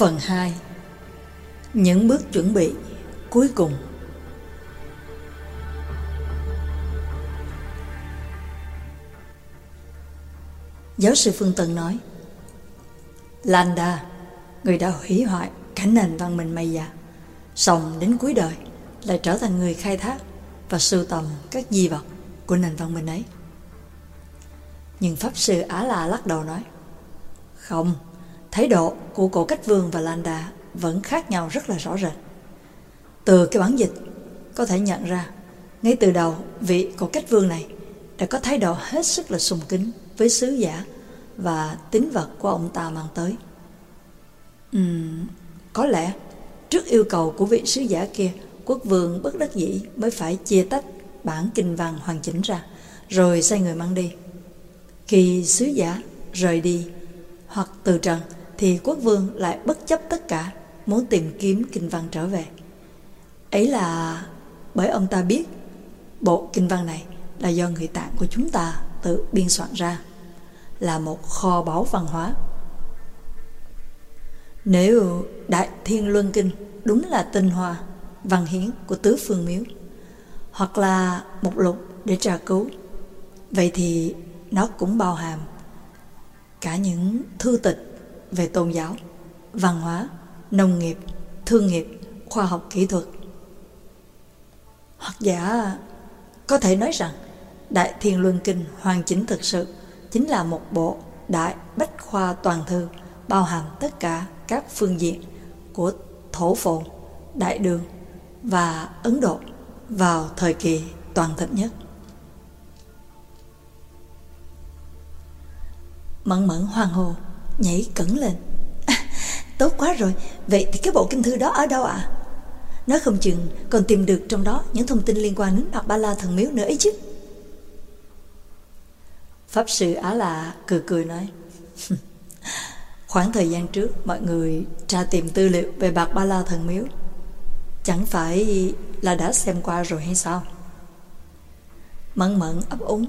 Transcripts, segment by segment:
Phần 2. Những bước chuẩn bị cuối cùng. Giáo sư Phương Tân nói: Landa, người đã hủy hoại cả nền văn minh Maya, xong đến cuối đời lại trở thành người khai thác và sưu tầm các di vật của nền văn minh ấy. Nhưng Pháp sư Á La lắc đầu nói: Không, thái độ của cổ cách vương và Landa vẫn khác nhau rất là rõ rệt. Từ cái bản dịch có thể nhận ra ngay từ đầu vị cổ cách vương này đã có thái độ hết sức là sùng kính với sứ giả và tín vật của ông ta mang tới. Có lẽ trước yêu cầu của vị sứ giả kia, quốc vương bất đắc dĩ mới phải chia tách bản kinh văn hoàn chỉnh ra, rồi sai người mang đi. Khi sứ giả rời đi hoặc từ trần thì quốc vương lại bất chấp tất cả, muốn tìm kiếm kinh văn trở về. Ấy là bởi ông ta biết bộ kinh văn này là do người Tạng của chúng ta tự biên soạn ra, là một kho báu văn hóa. Nếu Đại Thiên Luân Kinh đúng là tinh hoa văn hiến của tứ phương miếu, hoặc là một lục để tra cứu, vậy thì nó cũng bao hàm cả những thư tịch về tôn giáo, văn hóa, nông nghiệp, thương nghiệp, khoa học kỹ thuật. Hoặc giả có thể nói rằng Đại Thiên Luân Kinh hoàn chỉnh thực sự chính là một bộ đại bách khoa toàn thư, bao hàm tất cả các phương diện của Thổ Phồn, Đại Đường và Ấn Độ vào thời kỳ toàn thịnh nhất. Mẫn Mẫn hoan hô, nhảy cẫng lên. Tốt quá rồi, vậy thì cái bộ kinh thư đó ở đâu ạ? Nói không chừng còn tìm được trong đó những thông tin liên quan đến Bạc Ba La thần miếu nữa ấy chứ. Pháp sư Á La cười cười nói: Khoảng thời gian trước mọi người tra tìm tư liệu về Bạc Ba La thần miếu, chẳng phải là đã xem qua rồi hay sao? Mẫn Mẫn ấp úng: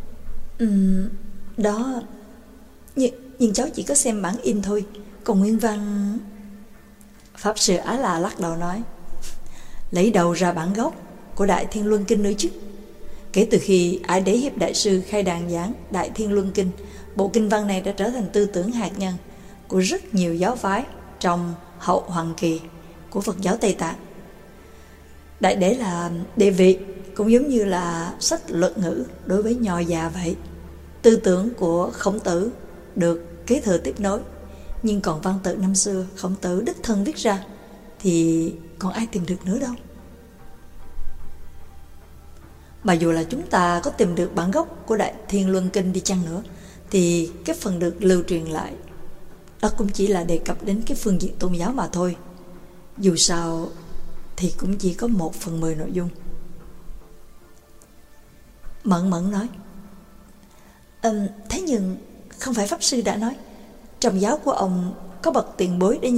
Đó, nhưng cháu chỉ có xem bản in thôi, còn nguyên văn... Pháp sư Á La lắc đầu nói: Lấy đầu ra bản gốc của Đại Thiên Luân Kinh nữa chứ. Kể từ khi Ái Đế Hiệp Đại Sư khai đàn giảng Đại Thiên Luân Kinh, bộ kinh văn này đã trở thành tư tưởng hạt nhân của rất nhiều giáo phái trong hậu Hoàng Kỳ của Phật giáo Tây Tạng. Đại Đế là địa vị cũng giống như là sách luận ngữ đối với nho già vậy. Tư tưởng của Khổng Tử được kế thừa tiếp nối, nhưng còn văn tự năm xưa Khổng Tử đích thân viết ra thì còn ai tìm được nữa đâu. Mà dù là chúng ta có tìm được bản gốc của Đại Thiên Luân Kinh đi chăng nữa, thì cái phần được lưu truyền lại đó cũng chỉ là đề cập đến cái phương diện tôn giáo mà thôi. Dù sao thì cũng chỉ có 1/10 nội dung. Mẫn Mẫn nói: Thế nhưng không phải Pháp sư đã nói trong giáo của ông có bậc tiền bối để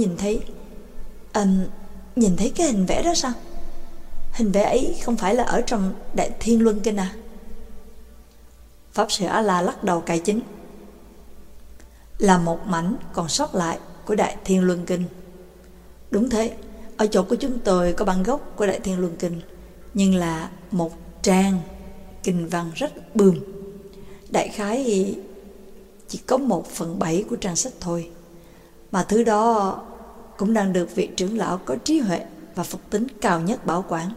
nhìn thấy cái hình vẽ đó sao? Hình vẽ ấy không phải là ở trong Đại Thiên Luân Kinh à? Pháp sư Á La lắc đầu cải chính: Là một mảnh còn sót lại của Đại Thiên Luân Kinh. Đúng thế, ở chỗ của chúng tôi có bản gốc của Đại Thiên Luân Kinh, nhưng là một trang kinh văn rất bươm, đại khái chỉ có 1/7 của trang sách thôi. Mà thứ đó cũng đang được vị trưởng lão có trí huệ và Phật tính cao nhất bảo quản.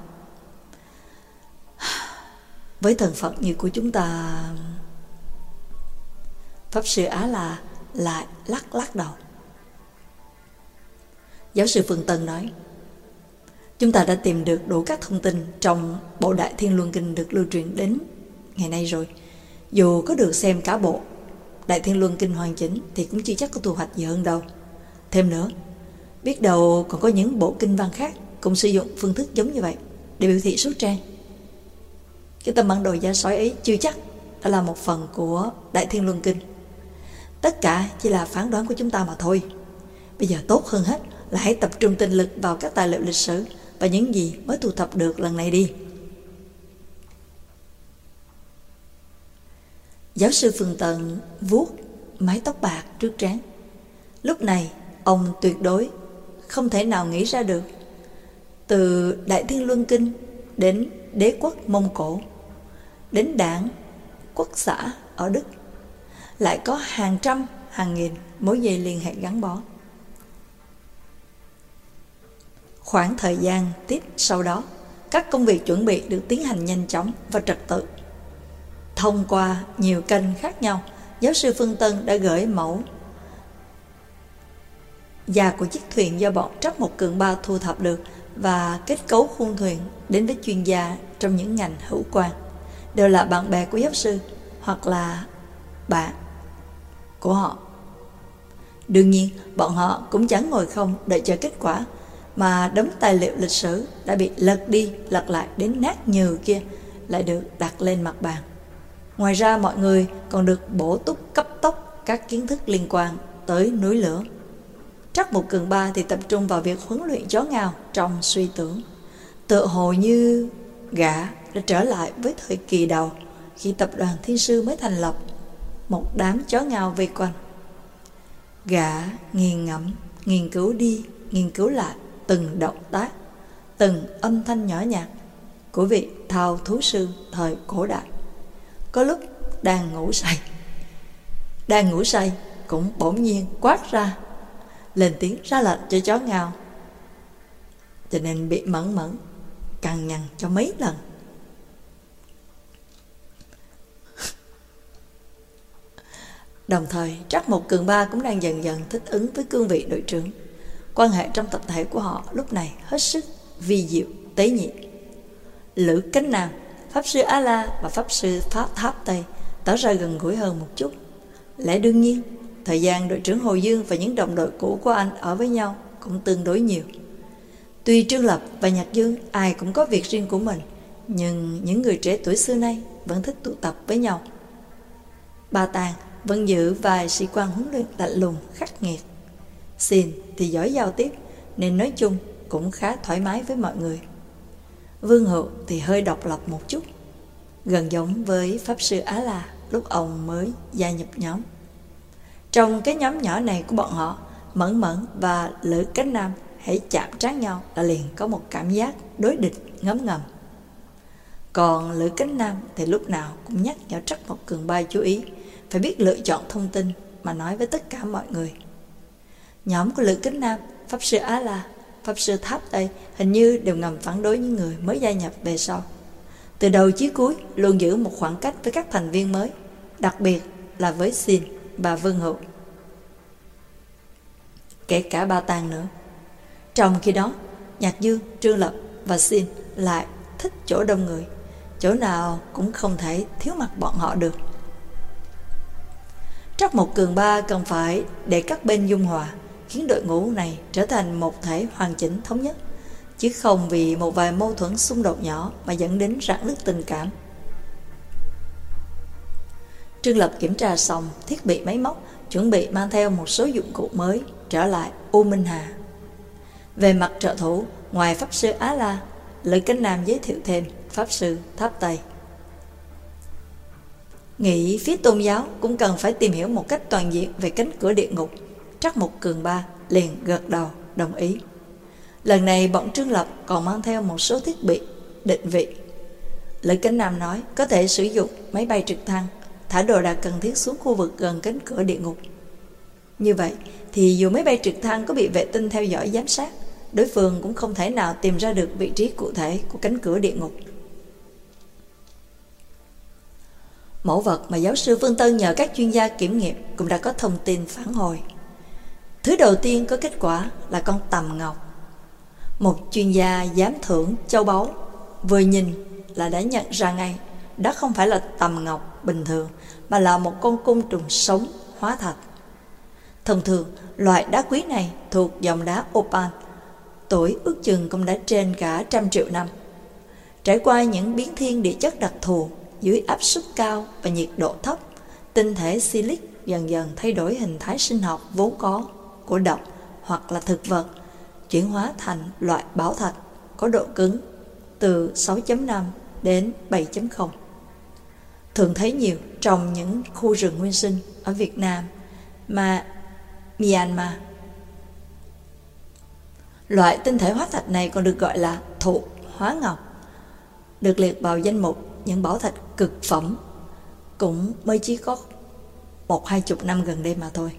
Với thần Phật như của chúng ta... Pháp sư Á La lại lắc đầu. Giáo sư Phương Tân nói: Chúng ta đã tìm được đủ các thông tin trong bộ Đại Thiên Luân Kinh được lưu truyền đến ngày nay rồi. Dù có được xem cả bộ Đại Thiên Luân Kinh hoàn chỉnh thì cũng chưa chắc có thu hoạch gì hơn đâu. Thêm nữa, biết đâu còn có những bộ kinh văn khác cũng sử dụng phương thức giống như vậy để biểu thị số trang. Cái tấm bản đồ da sói ấy chưa chắc đã là một phần của Đại Thiên Luân Kinh. Tất cả chỉ là phán đoán của chúng ta mà thôi. Bây giờ tốt hơn hết là hãy tập trung tinh lực vào các tài liệu lịch sử và những gì mới thu thập được lần này đi. Giáo sư Phương Tân vuốt mái tóc bạc trước trán. Lúc này ông tuyệt đối không thể nào nghĩ ra được. Từ Đại Thiên Luân Kinh đến đế quốc Mông Cổ, đến đảng quốc xã ở Đức, lại có hàng trăm, hàng nghìn mối dây liên hệ gắn bó. Khoảng thời gian tiếp sau đó, các công việc chuẩn bị được tiến hành nhanh chóng và trật tự. Thông qua nhiều kênh khác nhau, giáo sư Phương Tân đã gửi mẫu da của chiếc thuyền do bọn Trắc Mộc Cường Ba thu thập được và kết cấu khuôn thuyền đến với chuyên gia trong những ngành hữu quan, đều là bạn bè của giáo sư hoặc là bạn của họ. Đương nhiên, bọn họ cũng chẳng ngồi không đợi chờ kết quả, mà đống tài liệu lịch sử đã bị lật đi lật lại đến nát nhừ kia lại được đặt lên mặt bàn. Ngoài ra, mọi người còn được bổ túc cấp tốc các kiến thức liên quan tới núi lửa. Trắc Mộc Cường Ba thì tập trung vào việc huấn luyện chó ngao trong suy tưởng, tựa hồ như gã đã trở lại với thời kỳ đầu khi tập đoàn Thiên Sư mới thành lập, một đám chó ngao vây quanh. Gã nghiền ngẫm, nghiên cứu đi, nghiên cứu lại từng động tác, từng âm thanh nhỏ nhặt của vị thao thú sư thời cổ đại. Có lúc đang ngủ say cũng bỗng nhiên quát ra, lên tiếng ra lệnh cho chó ngao, cho nên bị mẫn cằn nhằn cho mấy lần. Đồng thời, Trắc Mộc Cường Ba cũng đang dần dần thích ứng với cương vị đội trưởng. Quan hệ trong tập thể của họ lúc này hết sức vi diệu, tế nhị. Lữ Cánh Nam, Pháp sư A-la và Pháp sư Pháp Tháp Tây tỏ ra gần gũi hơn một chút. Lẽ đương nhiên, thời gian đội trưởng Hồ Dương và những đồng đội cũ của anh ở với nhau cũng tương đối nhiều. Tuy Trương Lập và Nhạc Dương ai cũng có việc riêng của mình, nhưng những người trẻ tuổi xưa nay vẫn thích tụ tập với nhau. Ba Tàng vẫn giữ vài sĩ quan huấn luyện lạnh lùng khắc nghiệt. Xin thì giỏi giao tiếp, nên nói chung cũng khá thoải mái với mọi người. Vương Hữu thì hơi độc lập một chút, gần giống với Pháp sư Á-la lúc ông mới gia nhập nhóm. Trong cái nhóm nhỏ này của bọn họ, Mẫn và Lữ Cánh Nam hãy chạm trán nhau là liền có một cảm giác đối địch ngấm ngầm. Còn Lữ Cánh Nam thì lúc nào cũng nhắc nhở Trắc Mộc Cường Ba chú ý phải biết lựa chọn thông tin mà nói với tất cả mọi người. Nhóm của Lữ Cánh Nam, Pháp sư Á-la, Pháp sư Tháp Tây hình như đều ngầm phản đối những người mới gia nhập về sau. Từ đầu chí cuối luôn giữ một khoảng cách với các thành viên mới, đặc biệt là với Xin và Vương Hữu, kể cả Ba Tàng nữa. Trong khi đó, Nhạc Dương, Trương Lập và Xin lại thích chỗ đông người, chỗ nào cũng không thể thiếu mặt bọn họ được. Trắc Mộc Cường Ba cần phải để các bên dung hòa, khiến đội ngũ này trở thành một thể hoàn chỉnh thống nhất, chứ không vì một vài mâu thuẫn xung đột nhỏ mà dẫn đến rạn nứt tình cảm. Trương Lập kiểm tra xong thiết bị máy móc, chuẩn bị mang theo một số dụng cụ mới trở lại U Minh Hà. Về mặt trợ thủ, ngoài Pháp sư Á-la, Lữ Cánh Nam giới thiệu thêm Pháp sư Tháp Tây. Nghĩ phía tôn giáo cũng cần phải tìm hiểu một cách toàn diện về cánh cửa địa ngục. Trắc Mộc Cường Ba liền gật đầu đồng ý. Lần này bọn Trương Lập còn mang theo một số thiết bị định vị. Lữ Cánh Nam nói có thể sử dụng máy bay trực thăng thả đồ đạc cần thiết xuống khu vực gần cánh cửa địa ngục. Như vậy thì dù máy bay trực thăng có bị vệ tinh theo dõi giám sát, đối phương cũng không thể nào tìm ra được vị trí cụ thể của cánh cửa địa ngục. Mẫu vật mà giáo sư Phương Tân nhờ các chuyên gia kiểm nghiệm cũng đã có thông tin phản hồi. Thứ đầu tiên có kết quả là con tầm ngọc. Một chuyên gia giám thưởng châu báu vừa nhìn là đã nhận ra ngay đó không phải là tầm ngọc bình thường, mà là một con côn trùng sống hóa thạch. Thông thường, loại đá quý này thuộc dòng đá opal, tuổi ước chừng cũng đã trên cả 100 triệu năm. Trải qua những biến thiên địa chất đặc thù dưới áp suất cao và nhiệt độ thấp, tinh thể silic dần dần thay đổi hình thái sinh học vốn có của động hoặc là thực vật, chuyển hóa thành loại bảo thạch có độ cứng từ 6.5 đến 7.0. Thường thấy nhiều trong những khu rừng nguyên sinh ở Việt Nam, Myanmar, Loại tinh thể hóa thạch này còn được gọi là thụ hóa ngọc, được liệt vào danh mục những bảo thạch cực phẩm, cũng mới chỉ có 10-20 năm gần đây mà thôi.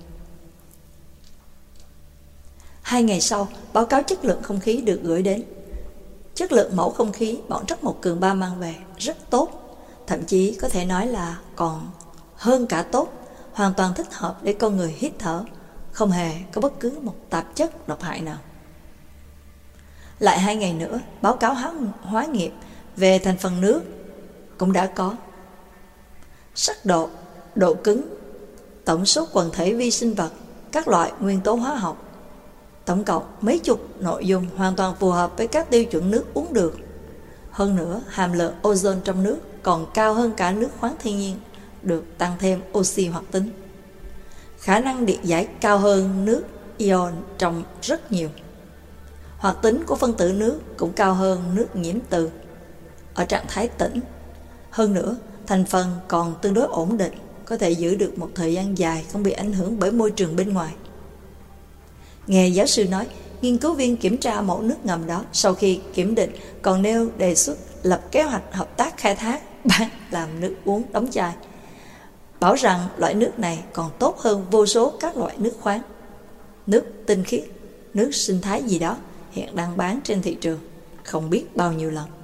2 ngày sau, báo cáo chất lượng không khí được gửi đến. Chất lượng mẫu không khí bọn Trắc Mộc Cường Ba mang về rất tốt, thậm chí có thể nói là còn hơn cả tốt, hoàn toàn thích hợp để con người hít thở, không hề có bất cứ một tạp chất độc hại nào. Lại 2 ngày nữa, báo cáo hóa nghiệm về thành phần nước cũng đã có. Sắc độ, độ cứng, tổng số quần thể vi sinh vật, các loại nguyên tố hóa học, tổng cộng mấy chục nội dung hoàn toàn phù hợp với các tiêu chuẩn nước uống được. Hơn nữa, hàm lượng ozone trong nước còn cao hơn cả nước khoáng thiên nhiên, được tăng thêm oxy hoạt tính. Khả năng điện giải cao hơn nước ion trong rất nhiều. Hoạt tính của phân tử nước cũng cao hơn nước nhiễm từ ở trạng thái tĩnh. Hơn nữa, thành phần còn tương đối ổn định, có thể giữ được một thời gian dài không bị ảnh hưởng bởi môi trường bên ngoài. Nghe giáo sư nói, nghiên cứu viên kiểm tra mẫu nước ngầm đó, sau khi kiểm định còn nêu đề xuất lập kế hoạch hợp tác khai thác, bán làm nước uống đóng chai. Bảo rằng loại nước này còn tốt hơn vô số các loại nước khoáng, nước tinh khiết, nước sinh thái gì đó hiện đang bán trên thị trường không biết bao nhiêu lần.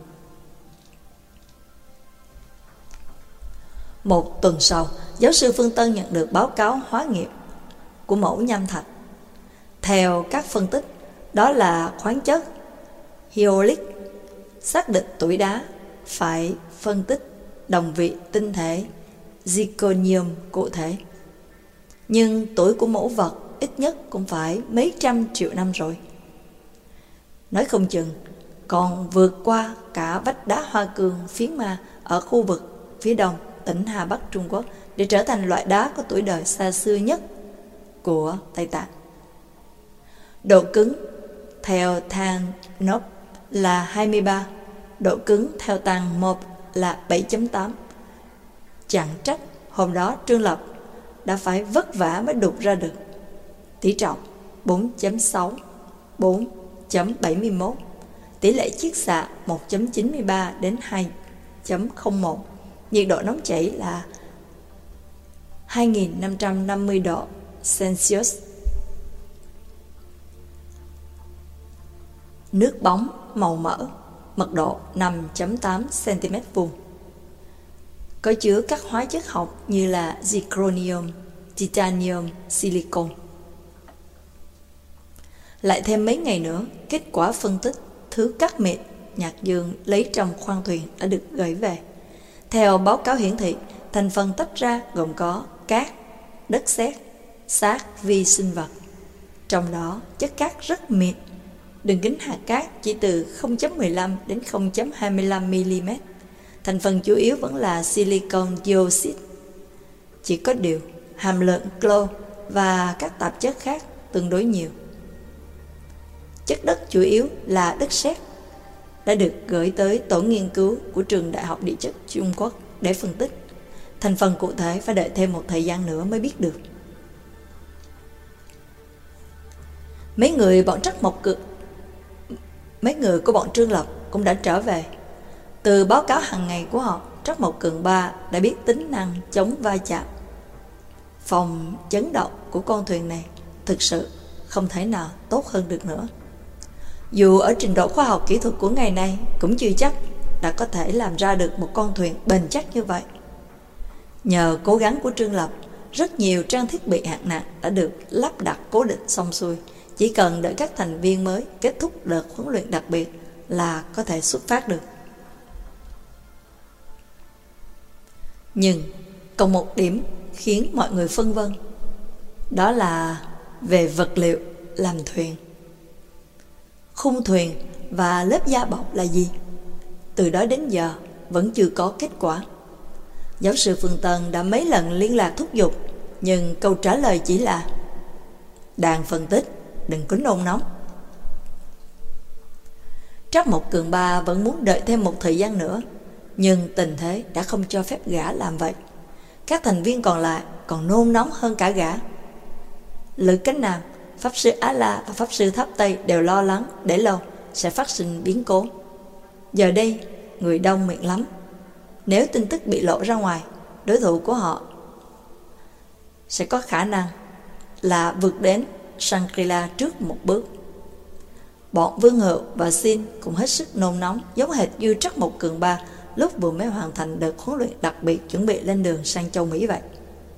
1 tuần sau, giáo sư Phương Tân nhận được báo cáo hóa nghiệm của mẫu nham thạch. Theo các phân tích, đó là khoáng chất hyaluronic. Xác định tuổi đá phải phân tích đồng vị tinh thể zirconium cụ thể. Nhưng tuổi của mẫu vật ít nhất cũng phải mấy trăm triệu năm rồi. Nói không chừng còn vượt qua cả vách đá Hoa Cương phiến ma ở khu vực phía đông tỉnh Hà Bắc Trung Quốc để trở thành loại đá có tuổi đời xa xưa nhất của Tây Tạng. Độ cứng theo than nop là 23, độ cứng theo than mop là 7.8. Chẳng trách hôm đó Trương Lập đã phải vất vả mới đục ra được. Tỷ trọng 4.6, 4.71, tỷ lệ chiết xạ 1.93 đến 2.01, nhiệt độ nóng chảy là 2550 độ Celsius. Nước bóng màu mỡ, mật độ 5.8 cm². Có chứa các hóa chất học như là zirconium, titanium, silicon. Lại thêm mấy ngày nữa, kết quả phân tích thứ cát mịn nhạc dương lấy trong khoang thuyền đã được gửi về. Theo báo cáo hiển thị, thành phần tách ra gồm có cát, đất sét, xác vi sinh vật. Trong đó, chất cát rất mịn, đường kính hạt cát chỉ từ 0.15 đến 0.25 mm. Thành phần chủ yếu vẫn là silicon dioxide. Chỉ có điều, hàm lượng clo và các tạp chất khác tương đối nhiều. Chất đất chủ yếu là đất sét, đã được gửi tới tổ nghiên cứu của trường Đại học Địa chất Trung Quốc để phân tích. Thành phần cụ thể phải đợi thêm một thời gian nữa mới biết được. Mấy người của bọn Trương Lập cũng đã trở về. Từ báo cáo hàng ngày của họ, Trắc Mộc Cường Ba đã biết tính năng chống va chạm. Phòng chấn động của con thuyền này thực sự không thể nào tốt hơn được nữa. Dù ở trình độ khoa học kỹ thuật của ngày nay cũng chưa chắc đã có thể làm ra được một con thuyền bền chắc như vậy. Nhờ cố gắng của Trương Lập, rất nhiều trang thiết bị hạng nặng đã được lắp đặt cố định xong xuôi. Chỉ cần đợi các thành viên mới kết thúc đợt huấn luyện đặc biệt là có thể xuất phát được. Nhưng còn một điểm khiến mọi người phân vân, đó là về vật liệu làm thuyền. Khung thuyền và lớp da bọc là gì? Từ đó đến giờ vẫn chưa có kết quả. Giáo sư Phương Tân đã mấy lần liên lạc thúc giục, nhưng câu trả lời chỉ là đang phân tích, đừng có nôn nóng. Trắc Mộc Cường Ba vẫn muốn đợi thêm một thời gian nữa, nhưng tình thế đã không cho phép gã làm vậy. Các thành viên còn lại còn nôn nóng hơn cả gã. Lữ Cánh Nam Pháp sư Á La và Pháp sư Tháp Tây đều lo lắng để lâu sẽ phát sinh biến cố. Giờ đây, người đông miệng lắm. Nếu tin tức bị lộ ra ngoài, đối thủ của họ sẽ có khả năng là vượt đến Shangri-La trước một bước. Bọn Vương Hữu và Xin cũng hết sức nôn nóng, giống hệt như Trắc Mộc Cường Ba lúc vừa mới hoàn thành đợt huấn luyện đặc biệt chuẩn bị lên đường sang châu Mỹ vậy.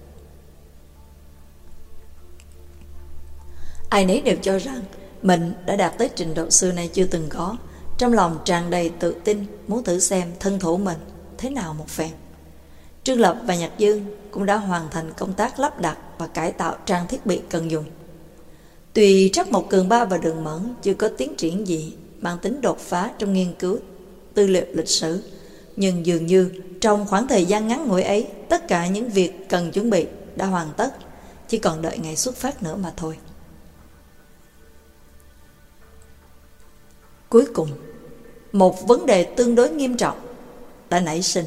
Ai nấy đều cho rằng mình đã đạt tới trình độ xưa nay chưa từng có, trong lòng tràn đầy tự tin, muốn thử xem thân thủ mình thế nào một phen. Trương Lập và Nhạc Dương cũng đã hoàn thành công tác lắp đặt và cải tạo trang thiết bị cần dùng. Tuy Trắc Mộc Cường Ba và Đường Mẫn chưa có tiến triển gì mang tính đột phá trong nghiên cứu tư liệu lịch sử, nhưng dường như trong khoảng thời gian ngắn ngủi ấy, tất cả những việc cần chuẩn bị đã hoàn tất, chỉ còn đợi ngày xuất phát nữa mà thôi. Cuối cùng, một vấn đề tương đối nghiêm trọng đã nảy sinh.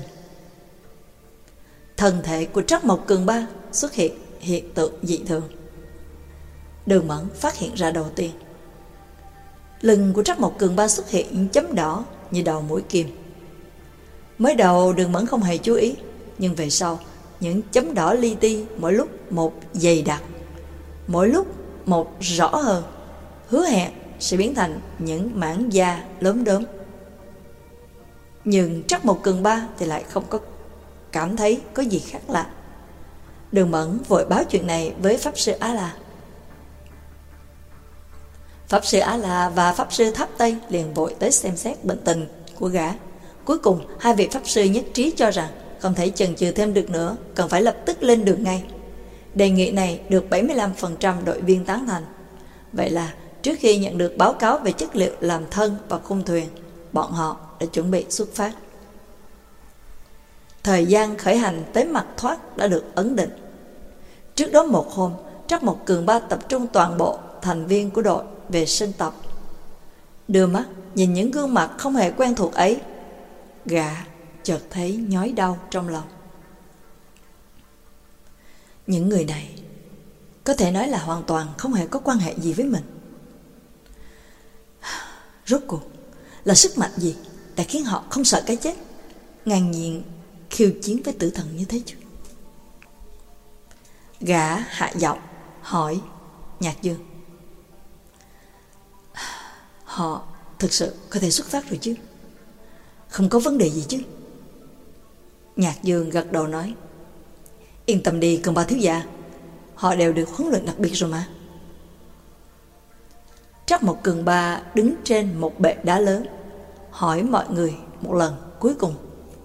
Thân thể của Trắc Mộc Cường Ba xuất hiện hiện tượng dị thường. Đường Mẫn phát hiện ra đầu tiên. Lưng của Trắc Mộc Cường Ba xuất hiện những chấm đỏ như đầu mũi kim. Mới đầu Đường Mẫn không hề chú ý, nhưng về sau, những chấm đỏ li ti mỗi lúc một dày đặc, mỗi lúc một rõ hơn, hứa hẹn sẽ biến thành những mảng da lốm đốm. Nhưng Trắc Mộc Cường Ba thì lại không có cảm thấy có gì khác lạ. Đường Mẫn vội báo chuyện này với Pháp sư Á La. Pháp sư Á La và Pháp sư Tháp Tây liền vội tới xem xét bệnh tình của gã. Cuối cùng, hai vị Pháp sư nhất trí cho rằng không thể chần chừ thêm được nữa, cần phải lập tức lên đường ngay. Đề nghị này được 75% đội viên tán thành. Vậy là trước khi nhận được báo cáo về chất liệu làm thân và khung thuyền, bọn họ đã chuẩn bị xuất phát. Thời gian khởi hành tới mặt thoát đã được ấn định. Trước đó một hôm, Trắc Mộc Cường Ba tập trung toàn bộ thành viên của đội về sân tập. Đưa mắt nhìn những gương mặt không hề quen thuộc ấy, gã chợt thấy nhói đau trong lòng. Những người này có thể nói là hoàn toàn không hề có quan hệ gì với mình. Rốt cuộc là sức mạnh gì đã khiến họ không sợ cái chết, ngang nhiên khiêu chiến với tử thần như thế chứ? Gã hạ giọng hỏi Nhạc Dương. Họ thực sự có thể xuất phát rồi chứ? Không có vấn đề gì chứ? Nhạc Dương gật đầu nói, yên tâm đi Cường Ba thiếu gia, họ đều được huấn luyện đặc biệt rồi mà. Trắc Mộc Cường Ba đứng trên một bệ đá lớn, hỏi mọi người một lần cuối cùng.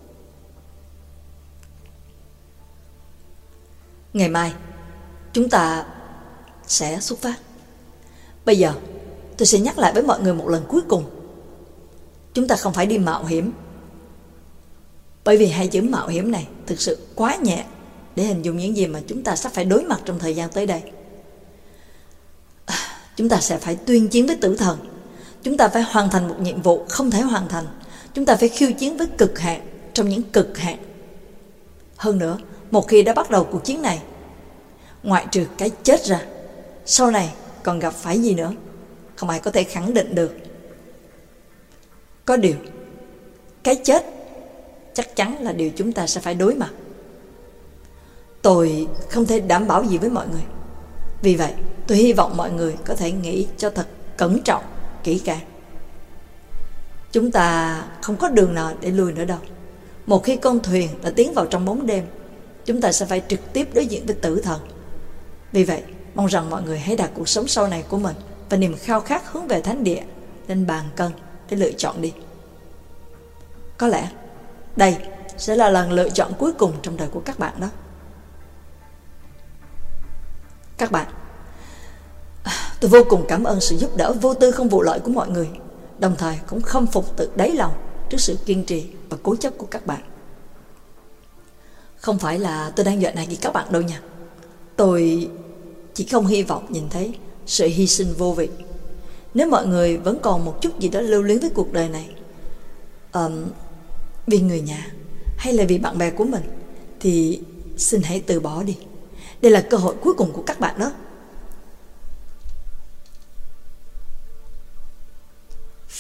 Ngày mai chúng ta sẽ xuất phát. Bây giờ tôi sẽ nhắc lại với mọi người một lần cuối cùng. Chúng ta không phải đi mạo hiểm, bởi vì hai chữ mạo hiểm này thực sự quá nhẹ để hình dung những gì mà chúng ta sắp phải đối mặt trong thời gian tới đây. Chúng ta sẽ phải tuyên chiến với tử thần. Chúng ta phải hoàn thành một nhiệm vụ không thể hoàn thành. Chúng ta phải khiêu chiến với cực hạn trong những cực hạn. Hơn nữa, một khi đã bắt đầu cuộc chiến này, ngoại trừ cái chết ra, sau này còn gặp phải gì nữa, không ai có thể khẳng định được. Có điều, cái chết chắc chắn là điều chúng ta sẽ phải đối mặt. Tôi không thể đảm bảo gì với mọi người. Vì vậy, tôi hy vọng mọi người có thể nghĩ cho thật cẩn trọng, kỹ càng. Chúng ta không có đường nào để lùi nữa đâu. Một khi con thuyền đã tiến vào trong bóng đêm, chúng ta sẽ phải trực tiếp đối diện với tử thần. Vì vậy, mong rằng mọi người hãy đặt cuộc sống sau này của mình và niềm khao khát hướng về thánh địa lên bàn cân để lựa chọn đi. Có lẽ đây sẽ là lần lựa chọn cuối cùng trong đời của các bạn đó. Các bạn, tôi vô cùng cảm ơn sự giúp đỡ vô tư không vụ lợi của mọi người, đồng thời cũng khâm phục từ đáy lòng trước sự kiên trì và cố chấp của các bạn. Không phải là tôi đang dọa nạt gì các bạn đâu nha. Tôi chỉ không hy vọng nhìn thấy sự hy sinh vô vị. Nếu mọi người vẫn còn một chút gì đó lưu luyến với cuộc đời này, vì người nhà hay là vì bạn bè của mình, thì xin hãy từ bỏ đi. Đây là cơ hội cuối cùng của các bạn đó.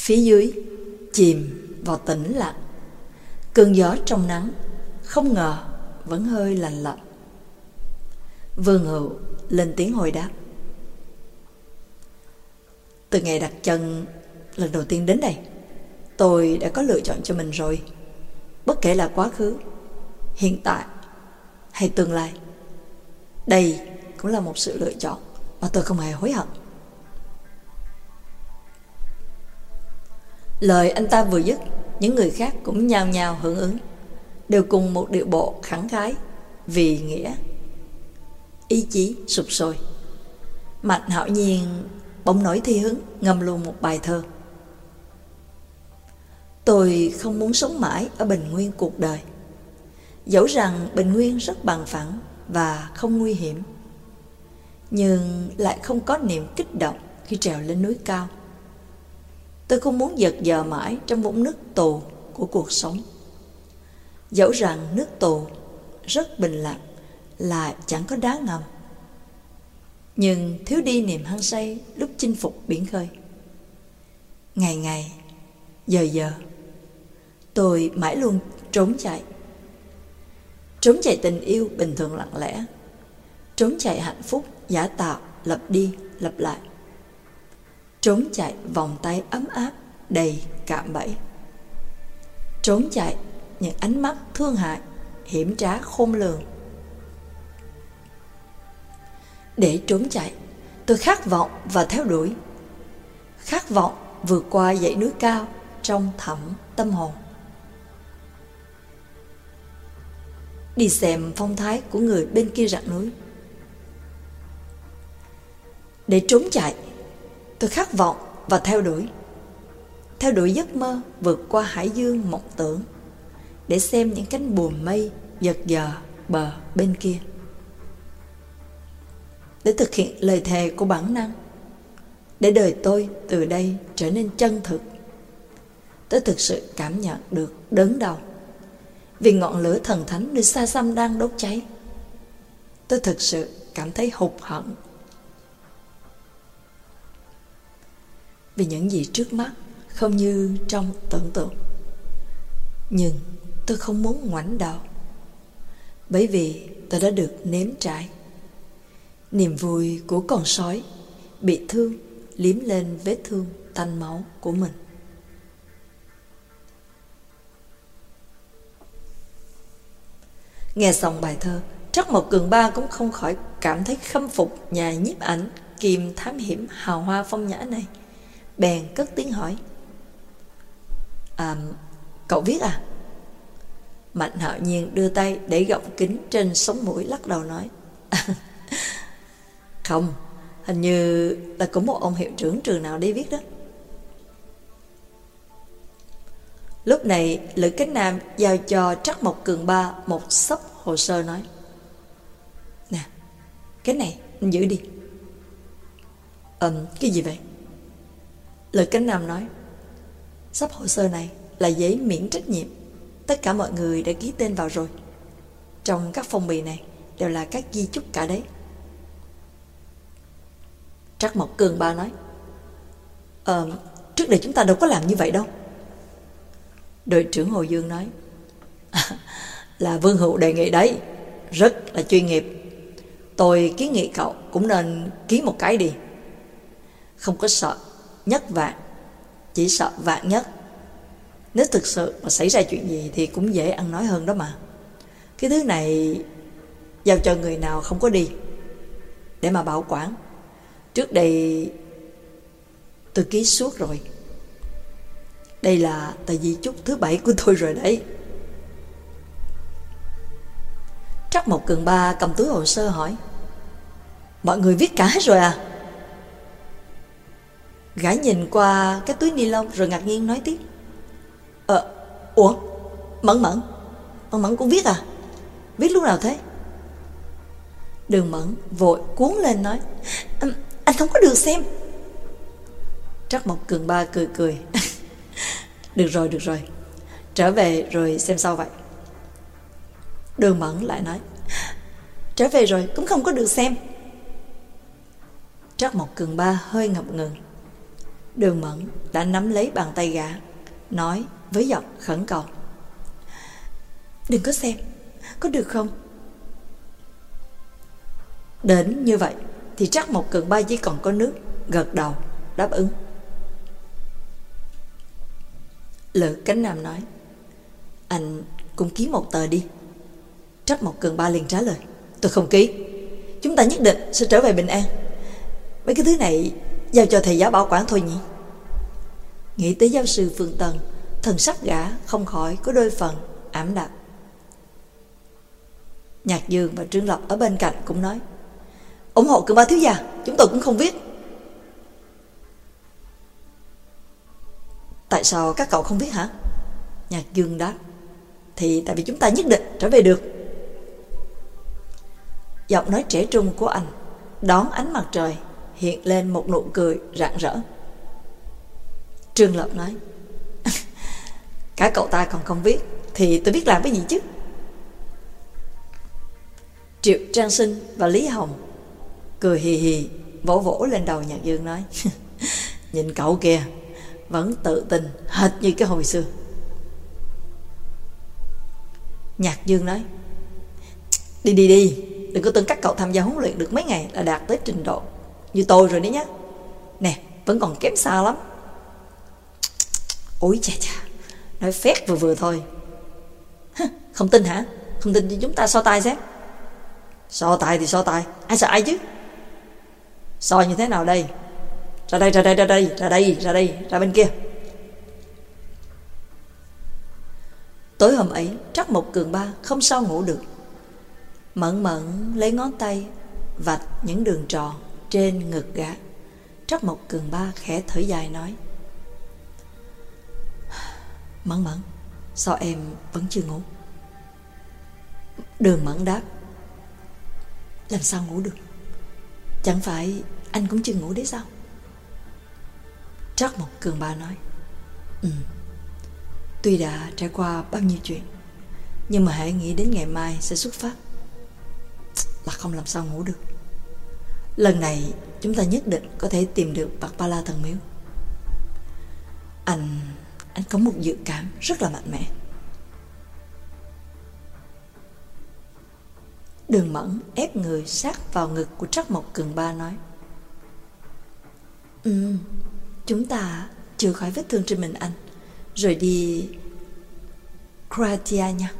Phía dưới chìm vào tĩnh lặng. Cơn gió trong nắng không ngờ vẫn hơi lành lạnh. Vương Hữu lên tiếng hồi đáp. Từ ngày đặt chân lần đầu tiên đến đây, tôi đã có lựa chọn cho mình rồi. Bất kể là quá khứ, hiện tại hay tương lai, đây cũng là một sự lựa chọn mà tôi không hề hối hận. Lời anh ta vừa dứt, những người khác cũng nhao nhao hưởng ứng, đều cùng một điệu bộ khẳng khái vì nghĩa. Ý chí sục sôi. Mạnh Hạo Nhiên bỗng nổi thi hứng ngâm luôn một bài thơ. Tôi không muốn sống mãi ở bình nguyên cuộc đời, dẫu rằng bình nguyên rất bằng phẳng và không nguy hiểm, nhưng lại không có niềm kích động khi trèo lên núi cao. Tôi không muốn giật giờ mãi trong vũng nước tù của cuộc sống, dẫu rằng nước tù rất bình lặng là chẳng có đá ngầm, nhưng thiếu đi niềm hăng say lúc chinh phục biển khơi. Ngày ngày, giờ giờ, tôi mãi luôn trốn chạy. Trốn chạy tình yêu bình thường lặng lẽ, trốn chạy hạnh phúc giả tạo lặp đi lặp lại, trốn chạy vòng tay ấm áp đầy cạm bẫy, trốn chạy những ánh mắt thương hại hiểm trá khôn lường. Để trốn chạy, tôi khát vọng và theo đuổi, khát vọng vượt qua dãy núi cao trong thẳm tâm hồn, đi xem phong thái của người bên kia rặng núi. Để trốn chạy, tôi khát vọng và theo đuổi giấc mơ vượt qua hải dương mộng tưởng, để xem những cánh buồm mây giật giờ bờ bên kia, để thực hiện lời thề của bản năng, để đời tôi từ đây trở nên chân thực. Tôi thực sự cảm nhận được đớn đau vì ngọn lửa thần thánh nơi xa xăm đang đốt cháy. Tôi thực sự cảm thấy hụt hẫng vì những gì trước mắt không như trong tưởng tượng. Nhưng tôi không muốn ngoảnh đầu, bởi vì tôi đã được nếm trải niềm vui của con sói bị thương liếm lên vết thương tanh máu của mình. Nghe xong bài thơ, Trắc Mộc Cường Ba cũng không khỏi cảm thấy khâm phục nhà nhiếp ảnh kiêm thám hiểm hào hoa phong nhã này. Bèn cất tiếng hỏi: Cậu viết à? Mạnh Hạo Nhiên đưa tay để gọng kính trên sống mũi, lắc đầu nói: Không, hình như là của một ông hiệu trưởng trường nào đấy viết đó. Lúc này Lữ Cánh Nam giao cho Trắc Mộc Cường Ba một xấp hồ sơ, nói: Nè, cái này anh giữ đi. Cái gì vậy? Lữ Cánh Nam nói: Xấp hồ sơ này là giấy miễn trách nhiệm, tất cả mọi người đã ký tên vào rồi. Trong các phong bì này đều là các di chúc cả đấy. Trắc Mộc Cường Ba nói: Trước đây chúng ta đâu có làm như vậy đâu. Đội trưởng Hồ Dương nói: Là Vương Hữu đề nghị đấy, rất là chuyên nghiệp. Tôi kiến nghị cậu cũng nên ký một cái đi. Không có sợ nhất vạn, chỉ sợ vạn nhất. Nếu thực sự mà xảy ra chuyện gì thì cũng dễ ăn nói hơn đó mà. Cái thứ này giao cho người nào không có đi để mà bảo quản. Trước đây tôi ký suốt rồi. Đây là tờ di chúc thứ 7 của tôi rồi đấy. Trắc Mộc Cường Ba cầm túi hồ sơ hỏi: Mọi người viết cả hết rồi à? Gã nhìn qua cái túi ni lông rồi ngạc nhiên nói tiếp: Ủa, Mẫn Mẫn cũng viết à? Viết lúc nào thế? Đường Mẫn vội cuốn lên nói: Anh không có được xem. Trắc Mộc Cường Ba cười. Được rồi, trở về rồi xem sau vậy. Đường Mẫn lại nói: Trở về rồi cũng không có được xem. Trắc Mộc Cường Ba hơi ngập ngừng. Đường Mẫn đã nắm lấy bàn tay gã, nói với giọng khẩn cầu: "Đừng có xem, có được không?" Đến như vậy thì Trắc Mộc Cường Ba chỉ còn có nước gật đầu đáp ứng. Lữ Cánh Nam nói: "Anh cũng ký một tờ đi." Trắc Mộc Cường Ba liền trả lời: "Tôi không ký. Chúng ta nhất định sẽ trở về bình an. Mấy cái thứ này giao cho thầy giáo bảo quản thôi nhỉ." Nghĩ tới giáo sư Phương Tân, thần sắc gã không khỏi có đôi phần ảm đạm. Nhạc Dương và Trương Lập ở bên cạnh cũng nói: "Ủng hộ Cường Ba thiếu gia, chúng tôi cũng không viết." "Tại sao các cậu không viết hả?" Nhạc Dương đáp: "Thì tại vì chúng ta nhất định trở về được." Giọng nói trẻ trung của anh đón ánh mặt trời hiện lên một nụ cười rạng rỡ. Trương Lập nói: "Cả cậu ta còn không viết thì tôi biết làm cái gì chứ?" Triệu Trang Sinh và Lý Hồng cười hì hì vỗ vỗ lên đầu Nhạc Dương nói: "Nhìn cậu kìa, vẫn tự tin hệt như cái hồi xưa." Nhạc Dương nói: Đi đi đi, đừng có tưởng các cậu tham gia huấn luyện được mấy ngày là đạt tới trình độ như tôi rồi đấy nhé. Nè, vẫn còn kém xa lắm." "Ôi chà chà, nói phét vừa vừa thôi." "Không tin hả? Không tin thì chúng ta so tài xem." "So tài thì so tài, ai sợ ai chứ?" "So như thế nào đây? Ra đây, ra đây, ra đây, ra đây, ra đây, ra bên kia." Tối hôm ấy, Trắc Mộc Cường Ba không sao ngủ được. Mẫn Mẫn lấy ngón tay vạch những đường tròn trên ngực gã. Trắc Mộc Cường Ba khẽ thở dài nói: "Mẫn Mẫn, sao em vẫn chưa ngủ?" Đường Mẫn đáp: "Làm sao ngủ được? Chẳng phải anh cũng chưa ngủ đấy sao?" Trắc Mộc Cường Ba nói: Tuy đã trải qua bao nhiêu chuyện, nhưng mà hãy nghĩ đến ngày mai sẽ xuất phát là không làm sao ngủ được. Lần này chúng ta nhất định có thể tìm được Bạc Ba La Thần Miếu. Anh có một dự cảm rất là mạnh mẽ." Đường Mẫn ép người sát vào ngực của Trắc Mộc Cường Ba nói: Chúng ta chữa khỏi vết thương trên mình anh, rồi đi Croatia nha."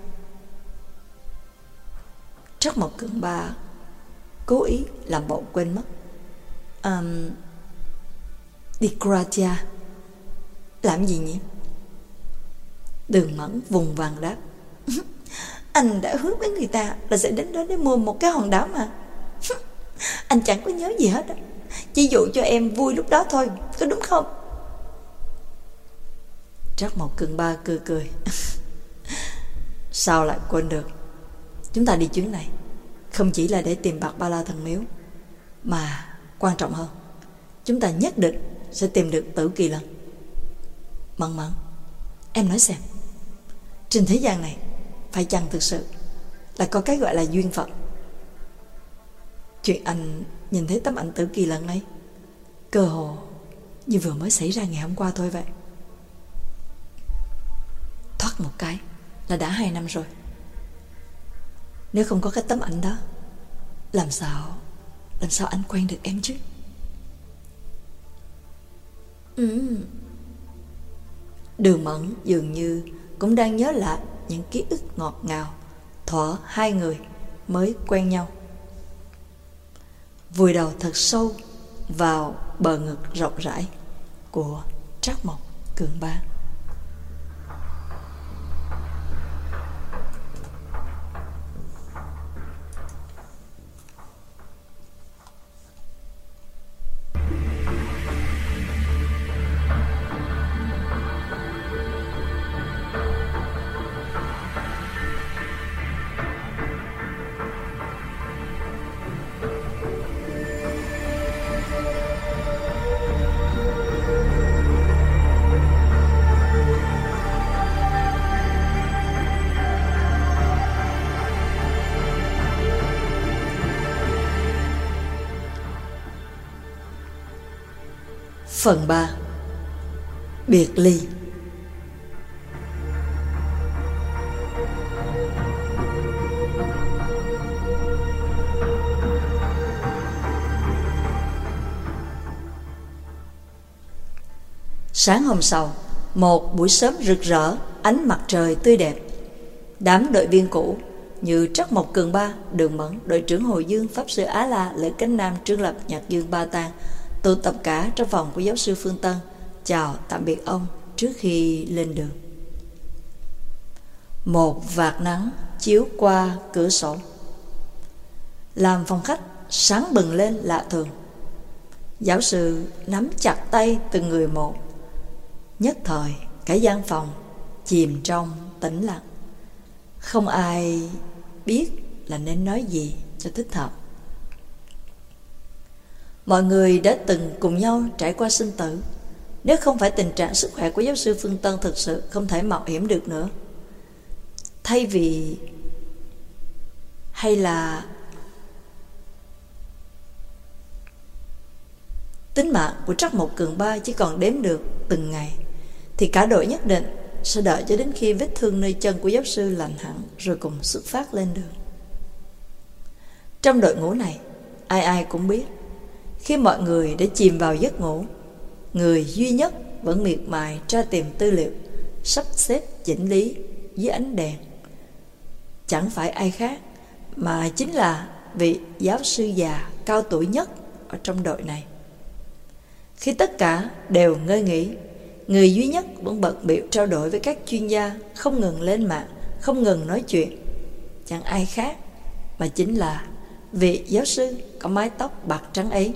Trắc Mộc Cường Ba cố ý làm bộ quên mất. Đi Croatia làm gì nhỉ?" Đường Mẫn vùng vằng đáp: "Anh đã hứa với người ta là sẽ đến đó để mua một cái hòn đảo mà. Anh chẳng có nhớ gì hết á, chỉ dụ cho em vui lúc đó thôi, có đúng không?" Trắc Mộc Cường Ba cười cười: "Sao lại quên được? Chúng ta đi chuyến này không chỉ là để tìm Bạc Ba La Thần Miếu, mà quan trọng hơn, chúng ta nhất định sẽ tìm được Tử Kỳ Lân. Mẫn Mẫn, em nói xem, trên thế gian này phải chăng thực sự là có cái gọi là duyên phận? Chuyện anh nhìn thấy tấm ảnh Tử Kỳ Lân ấy, cơ hồ như vừa mới xảy ra ngày hôm qua thôi vậy. Thoát một cái là đã 2 năm rồi. Nếu không có cái tấm ảnh đó, làm sao anh quen được em chứ?" Đường Mẫn dường như cũng đang nhớ lại những ký ức ngọt ngào thuở hai người mới quen nhau. Vùi đầu thật sâu vào bờ ngực rộng rãi của Trắc Mộc Cường Ba. Phần 3. biệt ly. Sáng hôm sau, một buổi sớm rực rỡ, ánh mặt trời tươi đẹp. Đám đội viên cũ như Trắc Mộc Cường Ba, Đường Mẫn, đội trưởng Hồ Dương, Pháp sư Á La, Lữ Cánh Nam, Trương Lập, Nhạc Dương, Ba Tàng tụ tập cả trong phòng của giáo sư Phương Tân, chào tạm biệt ông trước khi lên đường. Một vạt nắng chiếu qua cửa sổ, làm phòng khách sáng bừng lên lạ thường. Giáo sư nắm chặt tay từng người một. Nhất thời cả gian phòng chìm trong tĩnh lặng. Không ai biết là nên nói gì cho thích hợp. Mọi người đã từng cùng nhau trải qua sinh tử. Nếu không phải tình trạng sức khỏe của giáo sư Phương Tân thực sự không thể mạo hiểm được nữa, thay vì hay là tính mạng của Trắc Mộc Cường Ba chỉ còn đếm được từng ngày, thì cả đội nhất định sẽ đợi cho đến khi vết thương nơi chân của giáo sư lành hẳn rồi cùng xuất phát lên đường. Trong đội ngũ này, ai ai cũng biết, khi mọi người đã chìm vào giấc ngủ, người duy nhất vẫn miệt mài tra tìm tư liệu, sắp xếp chỉnh lý dưới ánh đèn chẳng phải ai khác mà chính là vị giáo sư già cao tuổi nhất ở trong đội này. Khi tất cả đều ngơi nghỉ, người duy nhất vẫn bận bịu trao đổi với các chuyên gia, không ngừng lên mạng, không ngừng nói chuyện, chẳng ai khác mà chính là vị giáo sư có mái tóc bạc trắng ấy.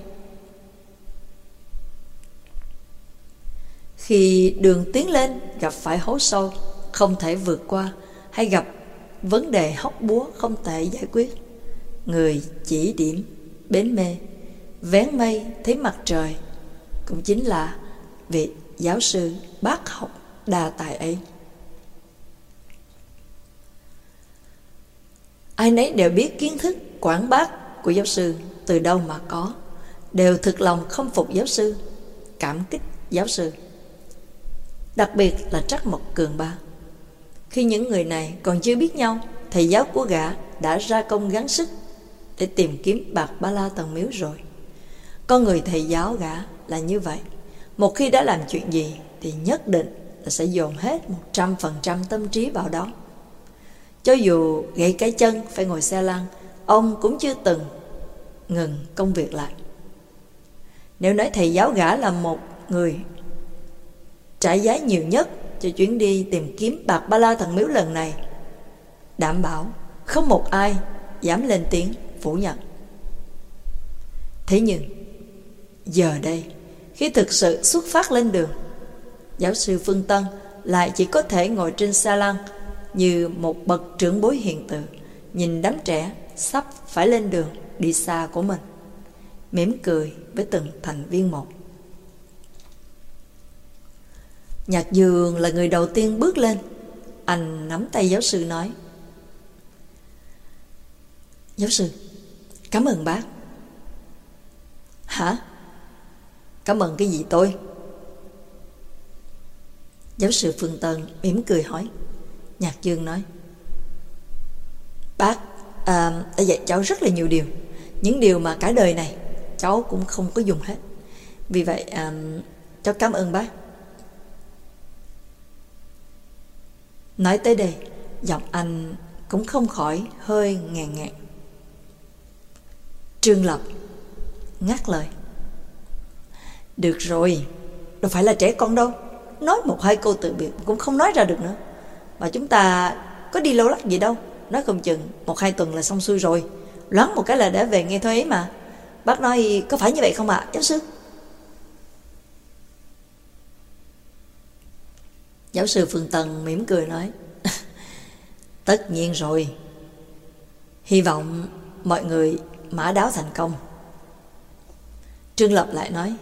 Khi đường tiến lên gặp phải hố sâu không thể vượt qua, hay gặp vấn đề hóc búa không thể giải quyết, người chỉ điểm bến mê, vén mây thấy mặt trời cũng chính là vị giáo sư bác học đa tài ấy. Ai nấy đều biết kiến thức quảng bác của giáo sư từ đâu mà có, đều thực lòng khâm phục giáo sư, cảm kích giáo sư. Đặc biệt là Trắc Mộc Cường Ba. Khi những người này còn chưa biết nhau, thầy giáo của gã đã ra công gắng sức để tìm kiếm bạc ba la Thần Miếu rồi. Con người thầy giáo gã là như vậy. Một khi đã làm chuyện gì thì nhất định là sẽ dồn hết 100% tâm trí vào đó. Cho dù gãy cái chân phải ngồi xe lăn, ông cũng chưa từng ngừng công việc lại. Nếu nói thầy giáo gã là một người trả giá nhiều nhất cho chuyến đi tìm kiếm bạc ba la Thần Miếu lần này, đảm bảo không một ai dám lên tiếng phủ nhận. Thế nhưng giờ đây, khi thực sự xuất phát lên đường, giáo sư Phương Tân lại chỉ có thể ngồi trên xe lăn như một bậc trưởng bối hiền từ, nhìn đám trẻ sắp phải lên đường đi xa của mình, mỉm cười với từng thành viên một. Nhạc Dương là người đầu tiên bước lên. Anh nắm tay giáo sư nói: "Giáo sư, cảm ơn bác." "Hả? Cảm ơn cái gì tôi?" Giáo sư Phương Tân mỉm cười hỏi. Nhạc Dương nói: "Bác đã dạy cháu rất là nhiều điều, những điều mà cả đời này cháu cũng không có dùng hết. Vì vậy cháu cảm ơn bác." Nói tới đây, giọng anh cũng không khỏi hơi ngàn ngạt. Trương Lập ngắt lời: "Được rồi, đâu phải là trẻ con đâu, nói một hai câu từ biệt cũng không nói ra được nữa. Mà chúng ta có đi lâu lắc gì đâu, nói không chừng 1-2 tuần là xong xuôi rồi, loáng một cái là đã về ngay thôi ấy mà. Bác nói có phải như vậy không ạ, giáo sư?" Giáo sư Phương Tân mỉm cười nói: "Tất nhiên rồi. Hy vọng mọi người mã đáo thành công." Trương Lập lại nói: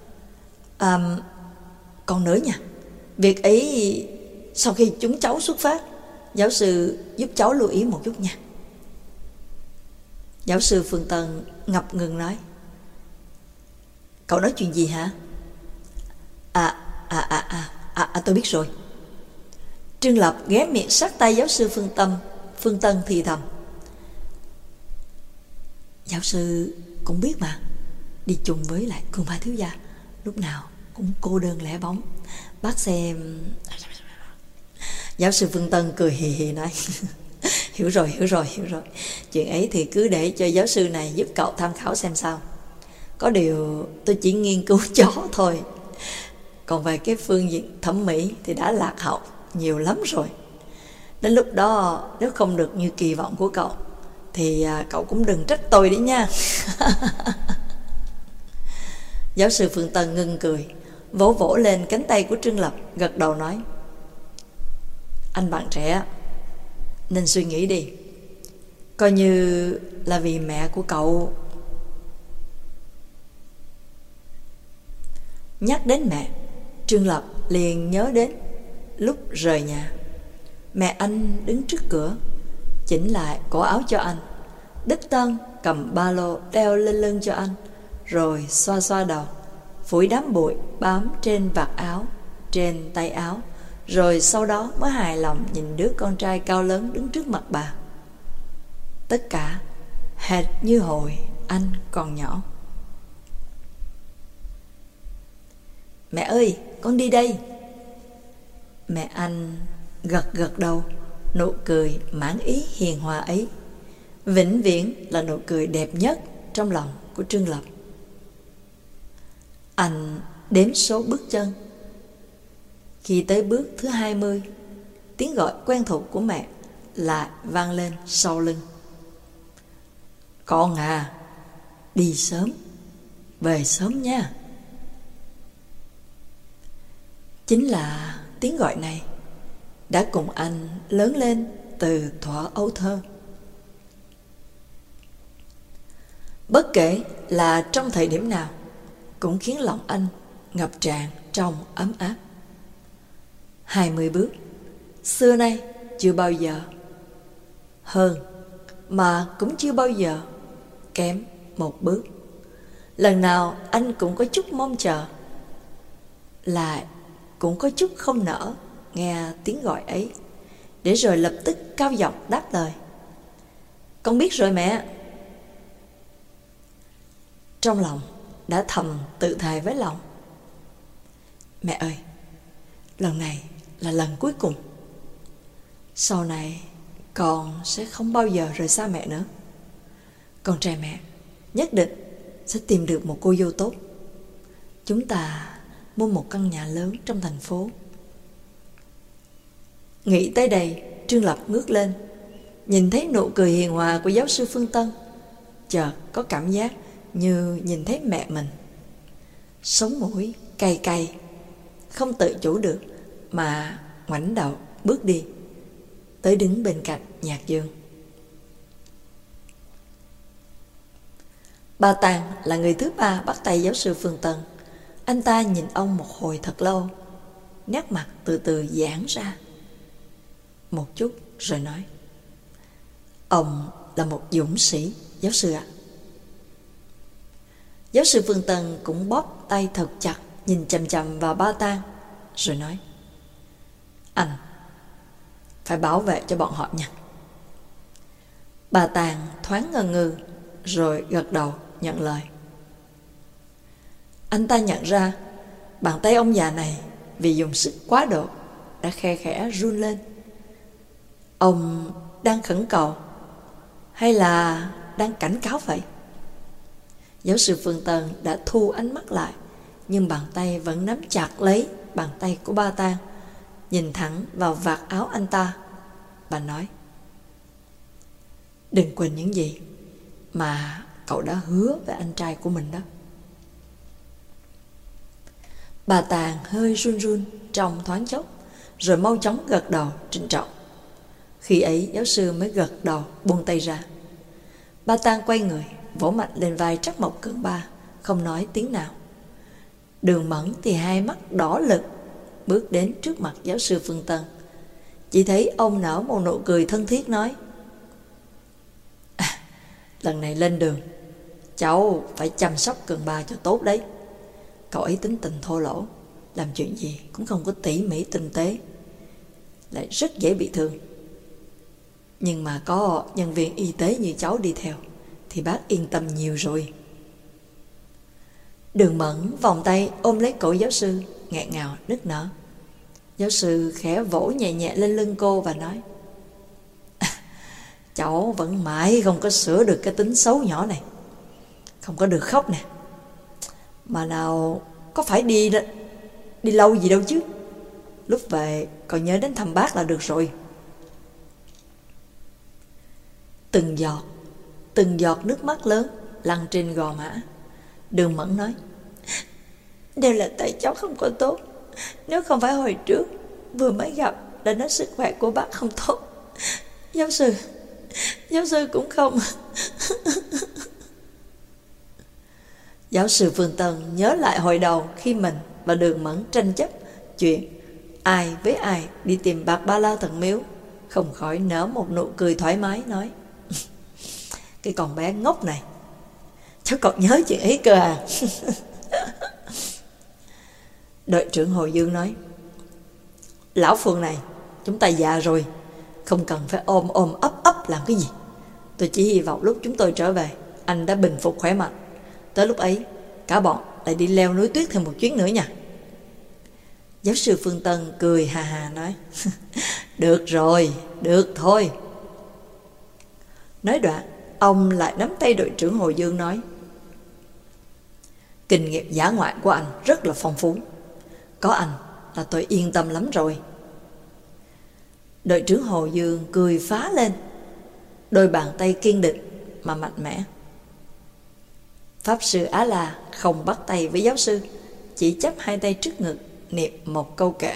"Còn nữa nha, việc ấy sau khi chúng cháu xuất phát, giáo sư giúp cháu lưu ý một chút nha." Giáo sư Phương Tân ngập ngừng nói: "Cậu nói chuyện gì hả?" Tôi biết rồi. Trương Lập ghé miệng sát tay giáo sư Phương Tân thì thầm. Giáo sư cũng biết mà, đi chung với lại Cường Ba thiếu gia, lúc nào cũng cô đơn lẻ bóng. Bác xem... Giáo sư Phương Tân cười hì hì nói. Hiểu rồi. Chuyện ấy thì cứ để cho giáo sư này giúp cậu tham khảo xem sao. Có điều tôi chỉ nghiên cứu chó thôi. Còn về cái phương diện thẩm mỹ thì đã lạc hậu nhiều lắm rồi. Đến lúc đó nếu không được như kỳ vọng của cậu thì cậu cũng đừng trách tôi đấy nha. Giáo sư Phương Tân ngưng cười, vỗ vỗ lên cánh tay của Trương Lập, gật đầu nói. Anh bạn trẻ nên suy nghĩ đi, coi như là vì mẹ của cậu. Nhắc đến mẹ, Trương Lập liền nhớ đến lúc rời nhà, mẹ anh đứng trước cửa chỉnh lại cổ áo cho anh, đích thân cầm ba lô đeo lên lưng cho anh, rồi xoa xoa đầu, phủi đám bụi bám trên vạt áo, trên tay áo, rồi sau đó mới hài lòng nhìn đứa con trai cao lớn đứng trước mặt bà. Tất cả hệt như hồi anh còn nhỏ. Mẹ ơi, con đi đây. Mẹ anh gật đầu, nụ cười mãn ý hiền hòa ấy vĩnh viễn là nụ cười đẹp nhất trong lòng của Trương Lập. Anh đếm số bước chân. Khi tới bước thứ 20, tiếng gọi quen thuộc của mẹ lại vang lên sau lưng. Con à, đi sớm, về sớm nha. Chính là tiếng gọi này đã cùng anh lớn lên từ thuở ấu thơ. Bất kể là trong thời điểm nào, cũng khiến lòng anh ngập tràn trong ấm áp. 20 bước, xưa nay chưa bao giờ hơn, mà cũng chưa bao giờ kém một bước. Lần nào anh cũng có chút mong chờ, lại cũng có chút không nỡ nghe tiếng gọi ấy, để rồi lập tức cao giọng đáp lời. Con biết rồi mẹ. Trong lòng đã thầm tự thề với lòng. Mẹ ơi, lần này là lần cuối cùng. Sau này con sẽ không bao giờ rời xa mẹ nữa. Con trai mẹ nhất định sẽ tìm được một cô dâu tốt. Chúng ta mua một căn nhà lớn trong thành phố. Nghĩ tới đây, Trương Lập ngước lên, nhìn thấy nụ cười hiền hòa của giáo sư Phương Tân, chợt có cảm giác như nhìn thấy mẹ mình. Sống mũi cay cay, không tự chủ được mà ngoảnh đầu bước đi, tới đứng bên cạnh Nhạc Dương. Bà Tàng là người thứ ba bắt tay giáo sư Phương Tân. Anh ta nhìn ông một hồi thật lâu, nét mặt từ từ giãn ra một chút rồi nói. Ông là một dũng sĩ, giáo sư ạ. Giáo sư Phương Tân cũng bóp tay thật chặt, nhìn chằm chằm vào ba Tàng, rồi nói. Anh phải bảo vệ cho bọn họ nha. Bà Tàng thoáng ngần ngừ, rồi gật đầu nhận lời. Anh ta nhận ra bàn tay ông già này vì dùng sức quá độ đã khe khẽ run lên. Ông đang khẩn cầu hay là đang cảnh cáo vậy? Giáo sư Phương Tân đã thu ánh mắt lại, nhưng bàn tay vẫn nắm chặt lấy bàn tay của ba Tàng, nhìn thẳng vào vạt áo anh ta. Bà nói. Đừng quên những gì mà cậu đã hứa với anh trai của mình đó. Bà Tàng hơi run run trong thoáng chốc, rồi mau chóng gật đầu trịnh trọng. Khi ấy giáo sư mới gật đầu buông tay ra. Bà Tàng quay người, vỗ mạnh lên vai Trắc Mộc Cường Ba, không nói tiếng nào. Đường Mẫn thì hai mắt đỏ lực, bước đến trước mặt giáo sư Phương Tân. Chỉ thấy ông nở một nụ cười thân thiết nói. Lần này lên đường, cháu phải chăm sóc Cường Ba cho tốt đấy. Cậu ấy tính tình thô lỗ, làm chuyện gì cũng không có tỉ mỉ tinh tế, lại rất dễ bị thương. Nhưng mà có nhân viên y tế như cháu đi theo thì bác yên tâm nhiều rồi. Đường Mẫn vòng tay ôm lấy cổ giáo sư, nghẹn ngào nức nở. Giáo sư khẽ vỗ nhẹ nhẹ lên lưng cô và nói: cháu vẫn mãi không có sửa được cái tính xấu nhỏ này. Không có được khóc nè. Mà nào có phải đi lâu gì đâu chứ. Lúc về còn nhớ đến thăm bác là được rồi. Từng giọt nước mắt lớn lăn trên gò má. Đường Mẫn nói: đều là tại cháu không có tốt. Nếu không phải hồi trước vừa mới gặp đã nói sức khỏe của bác không tốt, giáo sư cũng không. Giáo sư Phương Tân nhớ lại hồi đầu khi mình và Đường Mẫn tranh chấp chuyện ai với ai đi tìm bạc Ba La Thần Miếu, không khỏi nở một nụ cười thoải mái, nói: cái con bé ngốc này, cháu còn nhớ chuyện ấy cơ à. Đội trưởng Hồ Dương nói: lão Phương này, chúng ta già rồi, không cần phải ôm ấp làm cái gì. Tôi chỉ hy vọng lúc chúng tôi trở về, anh đã bình phục khỏe mạnh. Tới lúc ấy, cả bọn lại đi leo núi tuyết thêm một chuyến nữa nha. Giáo sư Phương Tân cười hà hà nói: được rồi, được thôi. Nói đoạn, ông lại nắm tay đội trưởng Hồ Dương nói: kinh nghiệm dã ngoại của anh rất là phong phú. Có anh là tôi yên tâm lắm rồi. Đội trưởng Hồ Dương cười phá lên, đôi bàn tay kiên định mà mạnh mẽ. Pháp sư Á La không bắt tay với giáo sư, chỉ chắp hai tay trước ngực niệm một câu kệ: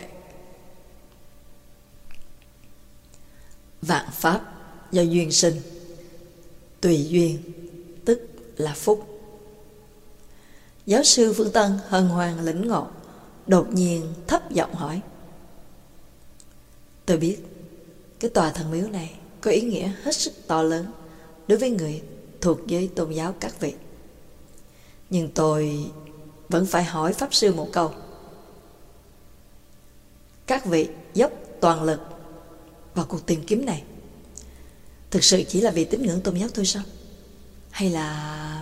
vạn pháp do duyên sinh, tùy duyên tức là phúc. Giáo sư Phương Tân hân hoan lĩnh ngộ, đột nhiên thấp giọng hỏi: tôi biết cái tòa thần miếu này có ý nghĩa hết sức to lớn đối với người thuộc giới tôn giáo các vị, nhưng tôi vẫn phải hỏi Pháp sư một câu. Các vị dốc toàn lực vào cuộc tìm kiếm này, thực sự chỉ là vì tín ngưỡng tôn giáo thôi sao? Hay là...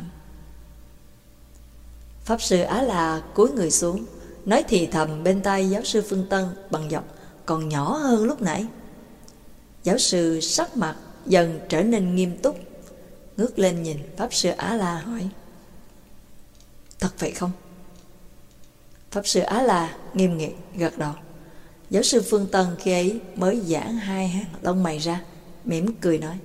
Pháp sư Á La cúi người xuống, nói thì thầm bên tai giáo sư Phương Tân bằng giọng còn nhỏ hơn lúc nãy. Giáo sư sắc mặt dần trở nên nghiêm túc, ngước lên nhìn Pháp sư Á La hỏi: thật vậy không? Pháp sư Á La nghiêm nghị gật đầu. Giáo sư Phương Tân khi ấy mới giãn hai hàng lông mày ra, mỉm cười nói: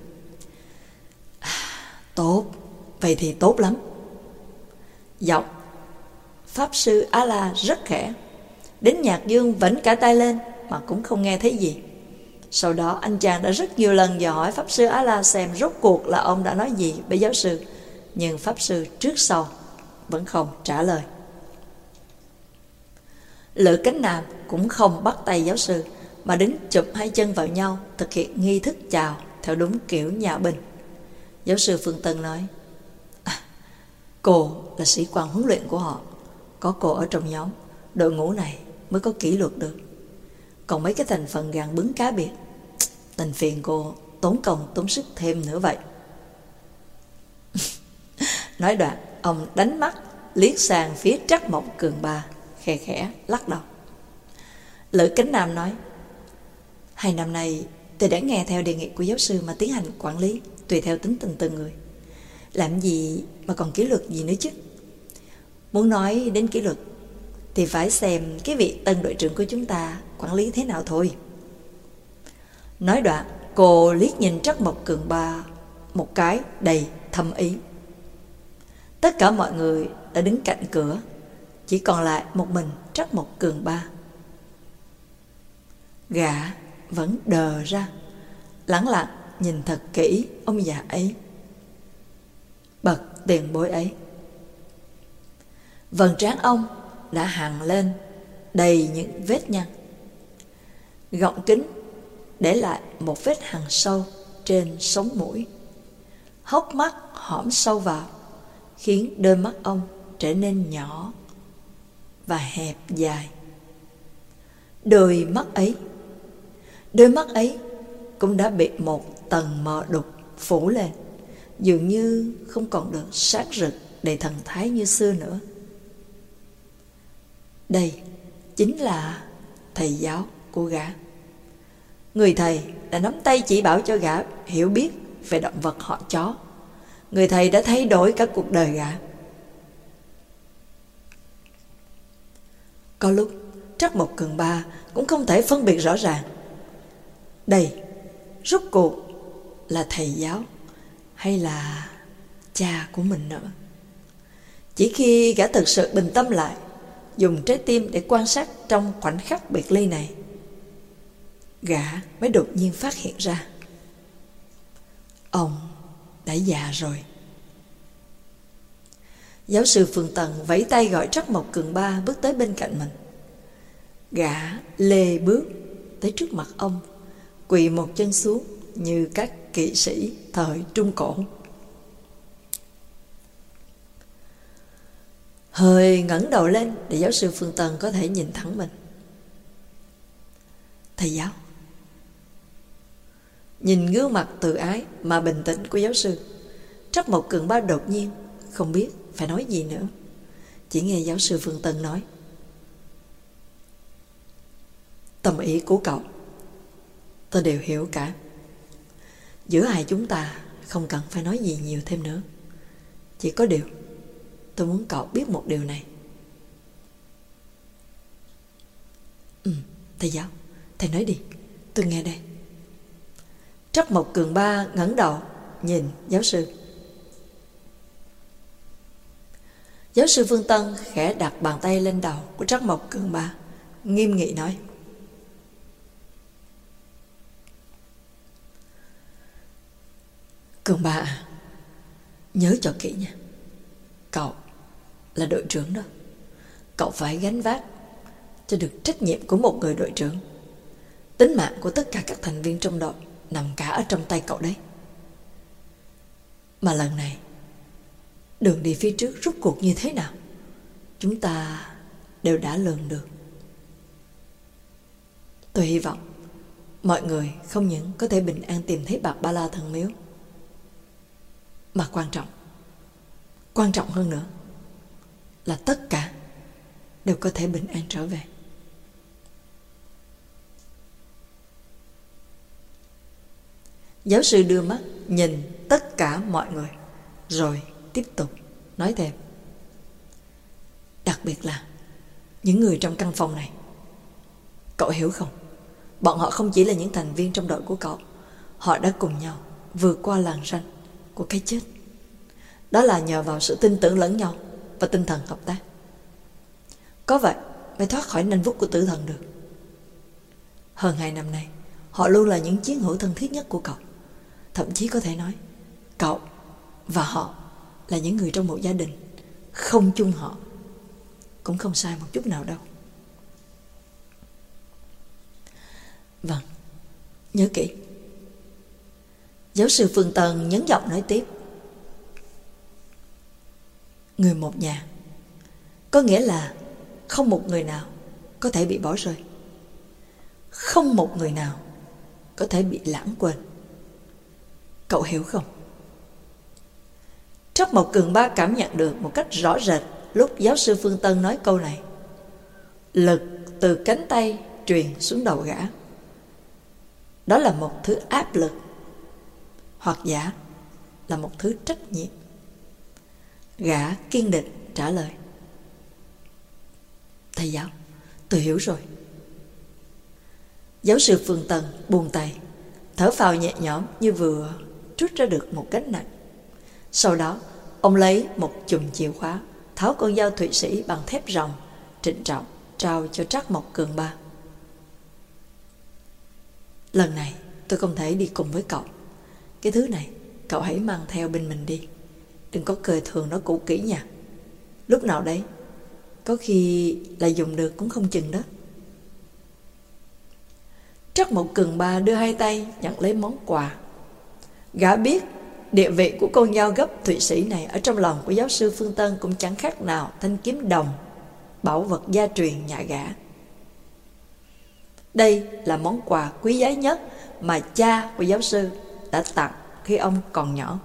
tốt, vậy thì tốt lắm. Giọng Pháp sư Á La rất khẽ, đến Nhạc Dương vẫn cả tay lên mà cũng không nghe thấy gì. Sau đó anh chàng đã rất nhiều lần dò hỏi Pháp sư Á La xem rốt cuộc là ông đã nói gì với giáo sư, nhưng Pháp sư trước sau vẫn không trả lời. Lữ Cánh Nam cũng không bắt tay giáo sư, mà đứng chụp hai chân vào nhau, thực hiện nghi thức chào theo đúng kiểu nhà binh. Giáo sư Phương Tân nói: cô là sĩ quan huấn luyện của họ, có cô ở trong nhóm, đội ngũ này mới có kỷ luật được. Còn mấy cái thành phần gàn bướng cá biệt, tình phiền cô tốn công tốn sức thêm nữa vậy. Nói đoạn, ông đánh mắt liếc sang phía Trắc Mộc Cường Ba, khẽ khẽ lắc đầu. Lữ Cánh Nam nói: 2 năm nay tôi đã nghe theo đề nghị của giáo sư mà tiến hành quản lý, tùy theo tính tình từng người. Làm gì mà còn kỷ luật gì nữa chứ? Muốn nói đến kỷ luật thì phải xem cái vị tân đội trưởng của chúng ta quản lý thế nào thôi. Nói đoạn, cô liếc nhìn Trắc Mộc Cường Ba một cái đầy thâm ý. Tất cả mọi người đã đứng cạnh cửa, chỉ còn lại một mình Trắc Mộc Cường Ba. Gã vẫn đờ ra, lẳng lặng nhìn thật kỹ ông già ấy, bậc tiền bối ấy. Vầng trán ông đã hằn lên đầy những vết nhăn, gọng kính để lại một vết hằn sâu trên sống mũi. Hốc mắt hõm sâu vào, khiến đôi mắt ông trở nên nhỏ và hẹp dài. Đôi mắt ấy cũng đã bị một tầng mờ đục phủ lên, dường như không còn được sáng rực đầy thần thái như xưa nữa. Đây chính là thầy giáo của gã. Người thầy đã nắm tay chỉ bảo cho gã hiểu biết về động vật họ chó. Người thầy đã thay đổi cả cuộc đời gã. Có lúc Trắc Mộc Cường Ba cũng không thể phân biệt rõ ràng đây rốt cuộc là thầy giáo hay là cha của mình nữa. Chỉ khi gã thực sự bình tâm lại, dùng trái tim để quan sát trong khoảnh khắc biệt ly này, gã mới đột nhiên phát hiện ra ông đã già rồi. Giáo sư Phương Tần vẫy tay gọi Trắc Mộc Cường Ba bước tới bên cạnh mình. Gã lê bước tới trước mặt ông, quỳ một chân xuống như các kỵ sĩ thời Trung Cổ. Hơi ngẩng đầu lên để giáo sư Phương Tần có thể nhìn thẳng mình. Thầy giáo. Nhìn gương mặt tự ái mà bình tĩnh của giáo sư, Trắc Mộc Cường Ba đột nhiên không biết phải nói gì nữa. Chỉ nghe giáo sư Phương Tần nói: tâm ý của cậu tôi đều hiểu cả. Giữa hai chúng ta không cần phải nói gì nhiều thêm nữa. Chỉ có điều tôi muốn cậu biết một điều này. Thầy giáo, thầy nói đi, tôi nghe đây. Trắc Mộc Cường Ba ngẩng đầu nhìn giáo sư. Giáo sư Phương Tân khẽ đặt bàn tay lên đầu của Trắc Mộc Cường Ba, nghiêm nghị nói: Cường Ba à, nhớ cho kỹ nha. Cậu là đội trưởng đó. Cậu phải gánh vác cho được trách nhiệm của một người đội trưởng. Tính mạng của tất cả các thành viên trong đội nằm cả ở trong tay cậu đấy. Mà lần này đường đi phía trước rốt cuộc như thế nào, chúng ta đều đã lường được. Tôi hy vọng mọi người không những có thể bình an tìm thấy Bạc Ba La Thần Miếu, mà quan trọng hơn nữa là tất cả đều có thể bình an trở về. Giáo sư đưa mắt nhìn tất cả mọi người, rồi tiếp tục nói thêm: đặc biệt là những người trong căn phòng này. Cậu hiểu không? Bọn họ không chỉ là những thành viên trong đội của cậu. Họ đã cùng nhau vượt qua làn ranh của cái chết. Đó là nhờ vào sự tin tưởng lẫn nhau và tinh thần hợp tác. Có vậy mới thoát khỏi nanh vuốt của tử thần được. Hơn 2 năm nay, họ luôn là những chiến hữu thân thiết nhất của cậu. Thậm chí có thể nói cậu và họ là những người trong một gia đình. Không chung họ cũng không sai một chút nào đâu. Vâng, nhớ kỹ. Giáo sư Phương Tân nhấn giọng nói tiếp: người một nhà, có nghĩa là không một người nào có thể bị bỏ rơi, không một người nào có thể bị lãng quên. Cậu hiểu không? Trắc Mộc Cường Ba cảm nhận được một cách rõ rệt lúc giáo sư Phương Tân nói câu này. Lực từ cánh tay truyền xuống đầu gã. Đó là một thứ áp lực, hoặc giả là một thứ trách nhiệm. Gã kiên định trả lời: thầy giáo, tôi hiểu rồi. Giáo sư Phương Tân buông tay, thở phào nhẹ nhõm như vừa trút ra được một gánh nặng. Sau đó ông lấy một chùm chìa khóa, tháo con dao Thụy Sĩ bằng thép ròng, trịnh trọng trao cho Trắc Mộc Cường Ba. Lần này tôi không thể đi cùng với cậu. Cái thứ này cậu hãy mang theo bên mình đi. Đừng có cười thường nó cũ kỹ nha. Lúc nào đấy có khi là dùng được cũng không chừng đó. Trắc Mộc Cường Ba đưa hai tay nhận lấy món quà. Gã biết địa vị của con dao gấp Thụy Sĩ này ở trong lòng của giáo sư Phương Tân cũng chẳng khác nào thanh kiếm đồng, bảo vật gia truyền nhà gã. Đây là món quà quý giá nhất mà cha của giáo sư đã tặng khi ông còn nhỏ.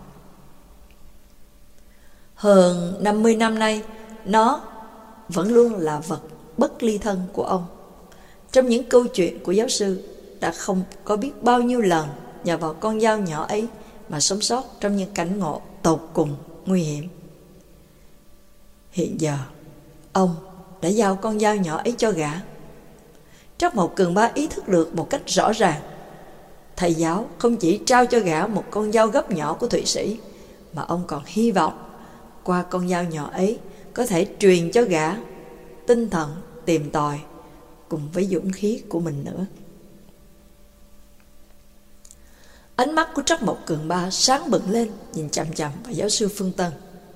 Hơn 50 năm nay, nó vẫn luôn là vật bất ly thân của ông. Trong những câu chuyện của giáo sư, đã không có biết bao nhiêu lần nhờ vào con dao nhỏ ấy mà sống sót trong những cảnh ngộ tột cùng nguy hiểm. Hiện giờ, ông đã giao con dao nhỏ ấy cho gã. Trắc Mộc Cường Ba ý thức được một cách rõ ràng, thầy giáo không chỉ trao cho gã một con dao gấp nhỏ của Thụy Sĩ, mà ông còn hy vọng qua con dao nhỏ ấy có thể truyền cho gã tinh thần tìm tòi cùng với dũng khí của mình nữa. Ánh mắt của Trắc Mộc Cường Ba sáng bừng lên, nhìn chằm chằm vào giáo sư Phương Tân.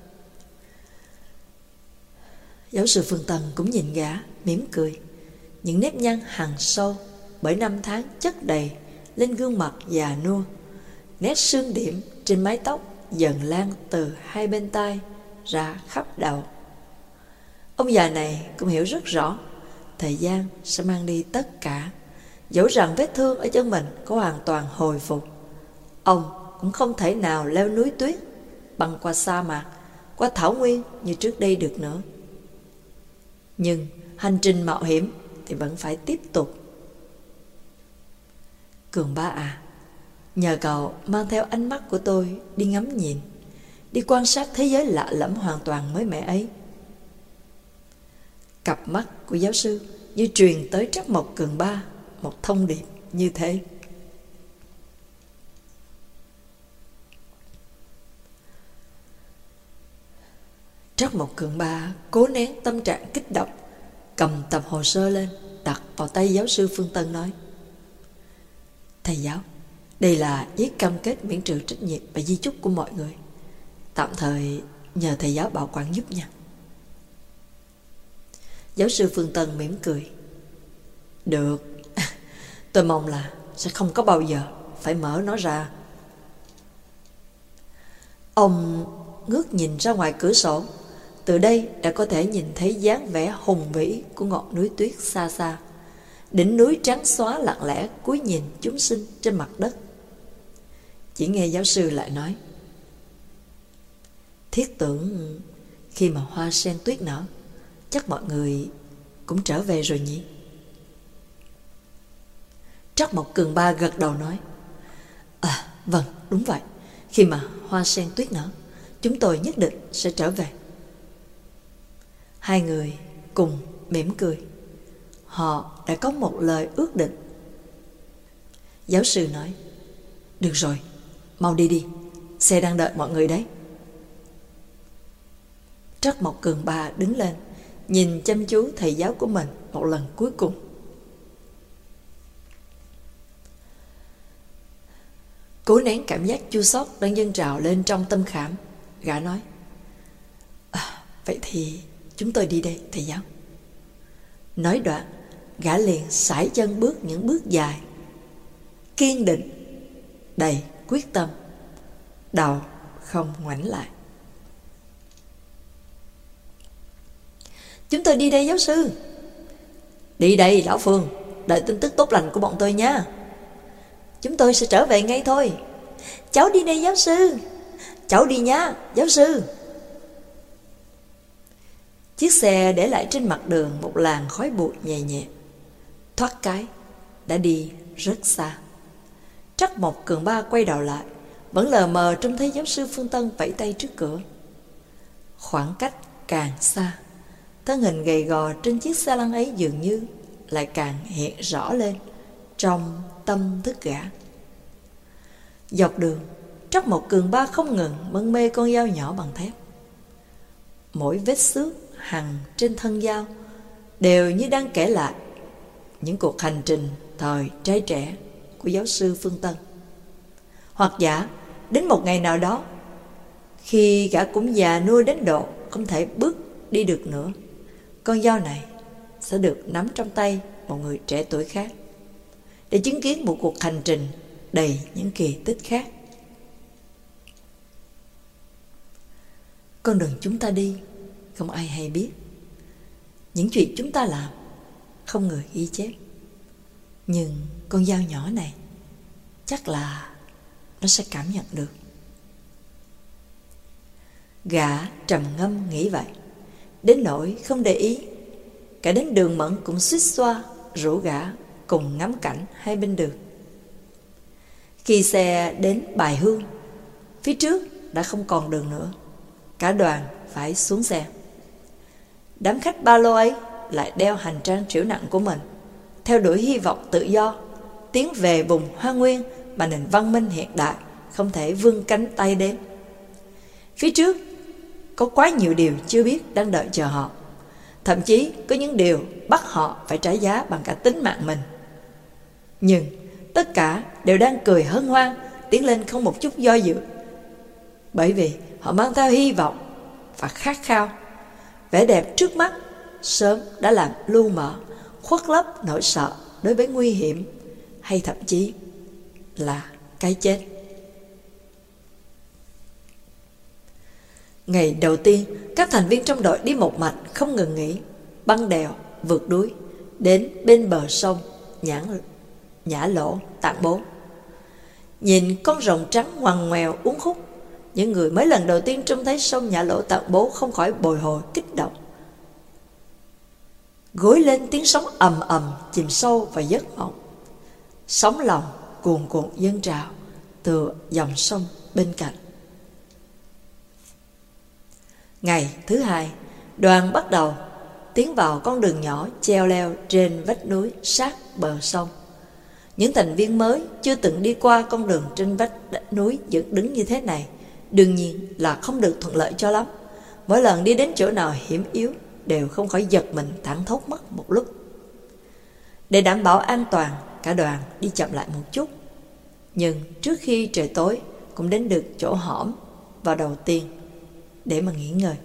Giáo sư Phương Tân cũng nhìn gã, mỉm cười. Những nếp nhăn hằn sâu bởi năm tháng chất đầy lên gương mặt già nua. Nét sương điểm trên mái tóc dần lan từ hai bên tai ra khắp đầu. Ông già này cũng hiểu rất rõ thời gian sẽ mang đi tất cả. Dẫu rằng vết thương ở chân mình có hoàn toàn hồi phục, ông cũng không thể nào leo núi tuyết, băng qua sa mạc, qua thảo nguyên như trước đây được nữa. Nhưng hành trình mạo hiểm thì vẫn phải tiếp tục. Cường Ba à, nhờ cậu mang theo ánh mắt của tôi đi ngắm nhìn, đi quan sát thế giới lạ lẫm hoàn toàn mới mẻ ấy. Cặp mắt của giáo sư như truyền tới Trắc Mộc Cường Ba một thông điệp như thế. Trắc Mộc Cường Ba cố nén tâm trạng kích động, cầm tập hồ sơ lên, đặt vào tay giáo sư Phương Tân nói: Thầy giáo, đây là giấy cam kết miễn trừ trách nhiệm và di chúc của mọi người. Tạm thời nhờ thầy giáo bảo quản giúp nha. Giáo sư Phương Tân mỉm cười: Được, tôi mong là sẽ không có bao giờ phải mở nó ra. Ông ngước nhìn ra ngoài cửa sổ. Từ đây đã có thể nhìn thấy dáng vẻ hùng vĩ của ngọn núi tuyết xa xa. Đỉnh núi trắng xóa lặng lẽ cúi nhìn chúng sinh trên mặt đất. Chỉ nghe giáo sư lại nói: Thiết tưởng khi mà hoa sen tuyết nở, chắc mọi người cũng trở về rồi nhỉ? Trắc Mộc Cường Ba gật đầu nói: Vâng, đúng vậy. Khi mà hoa sen tuyết nở, chúng tôi nhất định sẽ trở về. Hai người cùng mỉm cười. Họ đã có một lời ước định. Giáo sư nói: Được rồi, mau đi đi, xe đang đợi mọi người đấy. Trắc Mộc Cường Ba đứng lên, nhìn chăm chú thầy giáo của mình một lần cuối cùng. Cố nén cảm giác chua xót đang dâng trào lên trong tâm khảm, gã nói: Vậy thì chúng tôi đi đây, thầy giáo. Nói đoạn, gã liền sải chân bước những bước dài, kiên định, đầy quyết tâm, đầu không ngoảnh lại. Chúng tôi đi đây giáo sư. Đi đây lão Phương, đợi tin tức tốt lành của bọn tôi nha. Chúng tôi sẽ trở về ngay thôi. Cháu đi đây giáo sư. Cháu đi nha giáo sư. Chiếc xe để lại trên mặt đường một làn khói bụi nhẹ nhẹ. Thoát cái đã đi rất xa. Trắc Mộc Cường Ba quay đầu lại, vẫn lờ mờ trông thấy giáo sư Phương Tân vẫy tay trước cửa. Khoảng cách càng xa, thân hình gầy gò trên chiếc xe lăn ấy dường như lại càng hiện rõ lên trong tâm thức gã. Dọc đường, Trắc Mộc Cường Ba không ngừng mân mê con dao nhỏ bằng thép. Mỗi vết xước hằn trên thân dao đều như đang kể lại những cuộc hành trình thời trai trẻ của giáo sư Phương Tân. Hoặc giả đến một ngày nào đó, khi gã cũng già nua đến độ không thể bước đi được nữa, con dao này sẽ được nắm trong tay một người trẻ tuổi khác, để chứng kiến một cuộc hành trình đầy những kỳ tích khác. Con đường chúng ta đi không ai hay biết. Những chuyện chúng ta làm không người ghi chép. Nhưng con dao nhỏ này chắc là nó sẽ cảm nhận được. Gã trầm ngâm nghĩ vậy, đến nỗi không để ý. Cả đến Đường Mẫn cũng suýt xoa rủ gã cùng ngắm cảnh hai bên đường. Khi xe đến Bài Hương, phía trước đã không còn đường nữa. Cả đoàn phải xuống xe. Đám khách ba lô ấy lại đeo hành trang trĩu nặng của mình, theo đuổi hy vọng tự do, tiến về vùng Hoa Nguyên mà nền văn minh hiện đại không thể vươn cánh tay đến. Phía trước có quá nhiều điều chưa biết đang đợi chờ họ. Thậm chí có những điều bắt họ phải trả giá bằng cả tính mạng mình. Nhưng tất cả đều đang cười hân hoan, tiến lên không một chút do dự. Bởi vì họ mang theo hy vọng và khát khao. Vẻ đẹp trước mắt sớm đã làm lu mờ, khuất lấp nỗi sợ đối với nguy hiểm, hay thậm chí là cái chết. Ngày đầu tiên, các thành viên trong đội đi một mạch không ngừng nghỉ, băng đèo, vượt núi, đến bên bờ sông Nhã Lỗ, Tạng Bố. Nhìn con rồng trắng ngoằn ngoèo uốn khúc, những người mới lần đầu tiên trông thấy sông Nhã Lỗ, Tạng Bố không khỏi bồi hồi kích động. Gối lên tiếng sóng ầm ầm chìm sâu vào giấc mộng. Sóng lòng cuồn cuộn dâng trào từ dòng sông bên cạnh. Ngày thứ hai, đoàn bắt đầu tiến vào con đường nhỏ treo leo trên vách núi sát bờ sông. Những thành viên mới chưa từng đi qua con đường trên vách núi dựng đứng như thế này, đương nhiên là không được thuận lợi cho lắm. Mỗi lần đi đến chỗ nào hiểm yếu đều không khỏi giật mình thảng thốt mất một lúc. Để đảm bảo an toàn, cả đoàn đi chậm lại một chút. Nhưng trước khi trời tối cũng đến được chỗ hõm vào đầu tiên để mà nghỉ ngơi.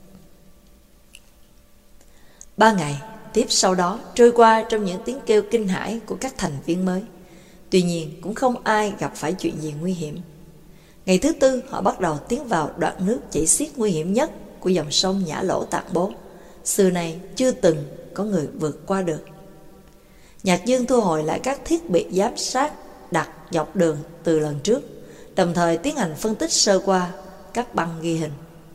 3 ngày tiếp sau đó trôi qua trong những tiếng kêu kinh hãi của các thành viên mới. Tuy nhiên cũng không ai gặp phải chuyện gì nguy hiểm. Ngày thứ tư họ bắt đầu tiến vào đoạn nước chảy xiết nguy hiểm nhất của dòng sông Nhã Lỗ, Tạng Bố. Xưa này chưa từng có người vượt qua được. Nhạc Dương thu hồi lại các thiết bị giám sát đặt dọc đường từ lần trước, đồng thời tiến hành phân tích sơ qua các băng ghi hình.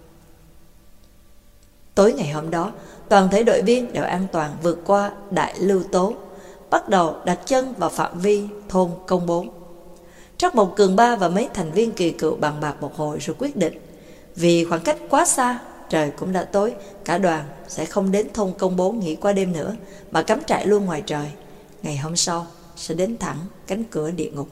Tối ngày hôm đó, toàn thể đội viên đều an toàn vượt qua Đại Lưu Tố, bắt đầu đặt chân vào phạm vi thôn Công Bố. Trắc Mộc Cường Ba và mấy thành viên kỳ cựu bàn bạc một hồi rồi quyết định, vì khoảng cách quá xa, trời cũng đã tối, cả đoàn sẽ không đến thôn Công Bố nghỉ qua đêm nữa, mà cắm trại luôn ngoài trời. Ngày hôm sau sẽ đến thẳng cánh cửa địa ngục.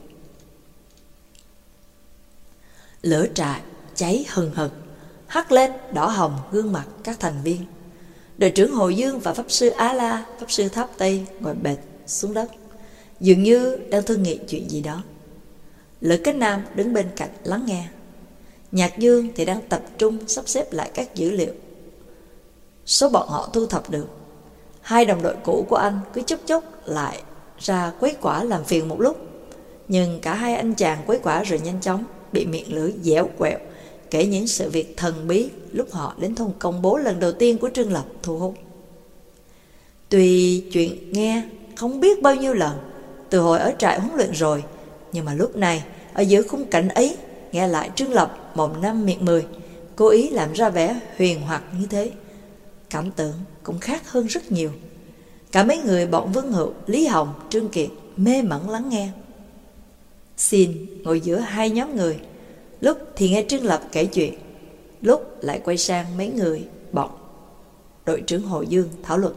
Lửa trại cháy hừng hực, hắt lên đỏ hồng gương mặt các thành viên. Đội trưởng Hồ Dương và Pháp Sư Á La, Pháp Sư Tháp Tây ngồi bệt xuống đất, dường như đang thương nghị chuyện gì đó. Lữ Cánh Nam đứng bên cạnh lắng nghe. Nhạc Dương thì đang tập trung sắp xếp lại các dữ liệu số bọn họ thu thập được. Hai đồng đội cũ của anh cứ chốc chốc lại ra quấy quả làm phiền một lúc, nhưng cả hai anh chàng quấy quả rồi nhanh chóng bị miệng lưỡi dẻo quẹo kể những sự việc thần bí lúc họ đến thôn Công Bố lần đầu tiên của Trương Lập thu hút. Tuy chuyện nghe không biết bao nhiêu lần từ hồi ở trại huấn luyện rồi, nhưng mà lúc này ở giữa khung cảnh ấy nghe lại Trương Lập mồm năm miệng 10, cố ý làm ra vẻ huyền hoặc như thế, cảm tưởng cũng khác hơn rất nhiều. Cả mấy người bọn Vương Hữu, Lý Hồng, Trương Kiệt mê mẩn lắng nghe. Xin ngồi giữa hai nhóm người, lúc thì nghe Trương Lập kể chuyện, lúc lại quay sang mấy người bọn đội trưởng Hồ Dương thảo luận.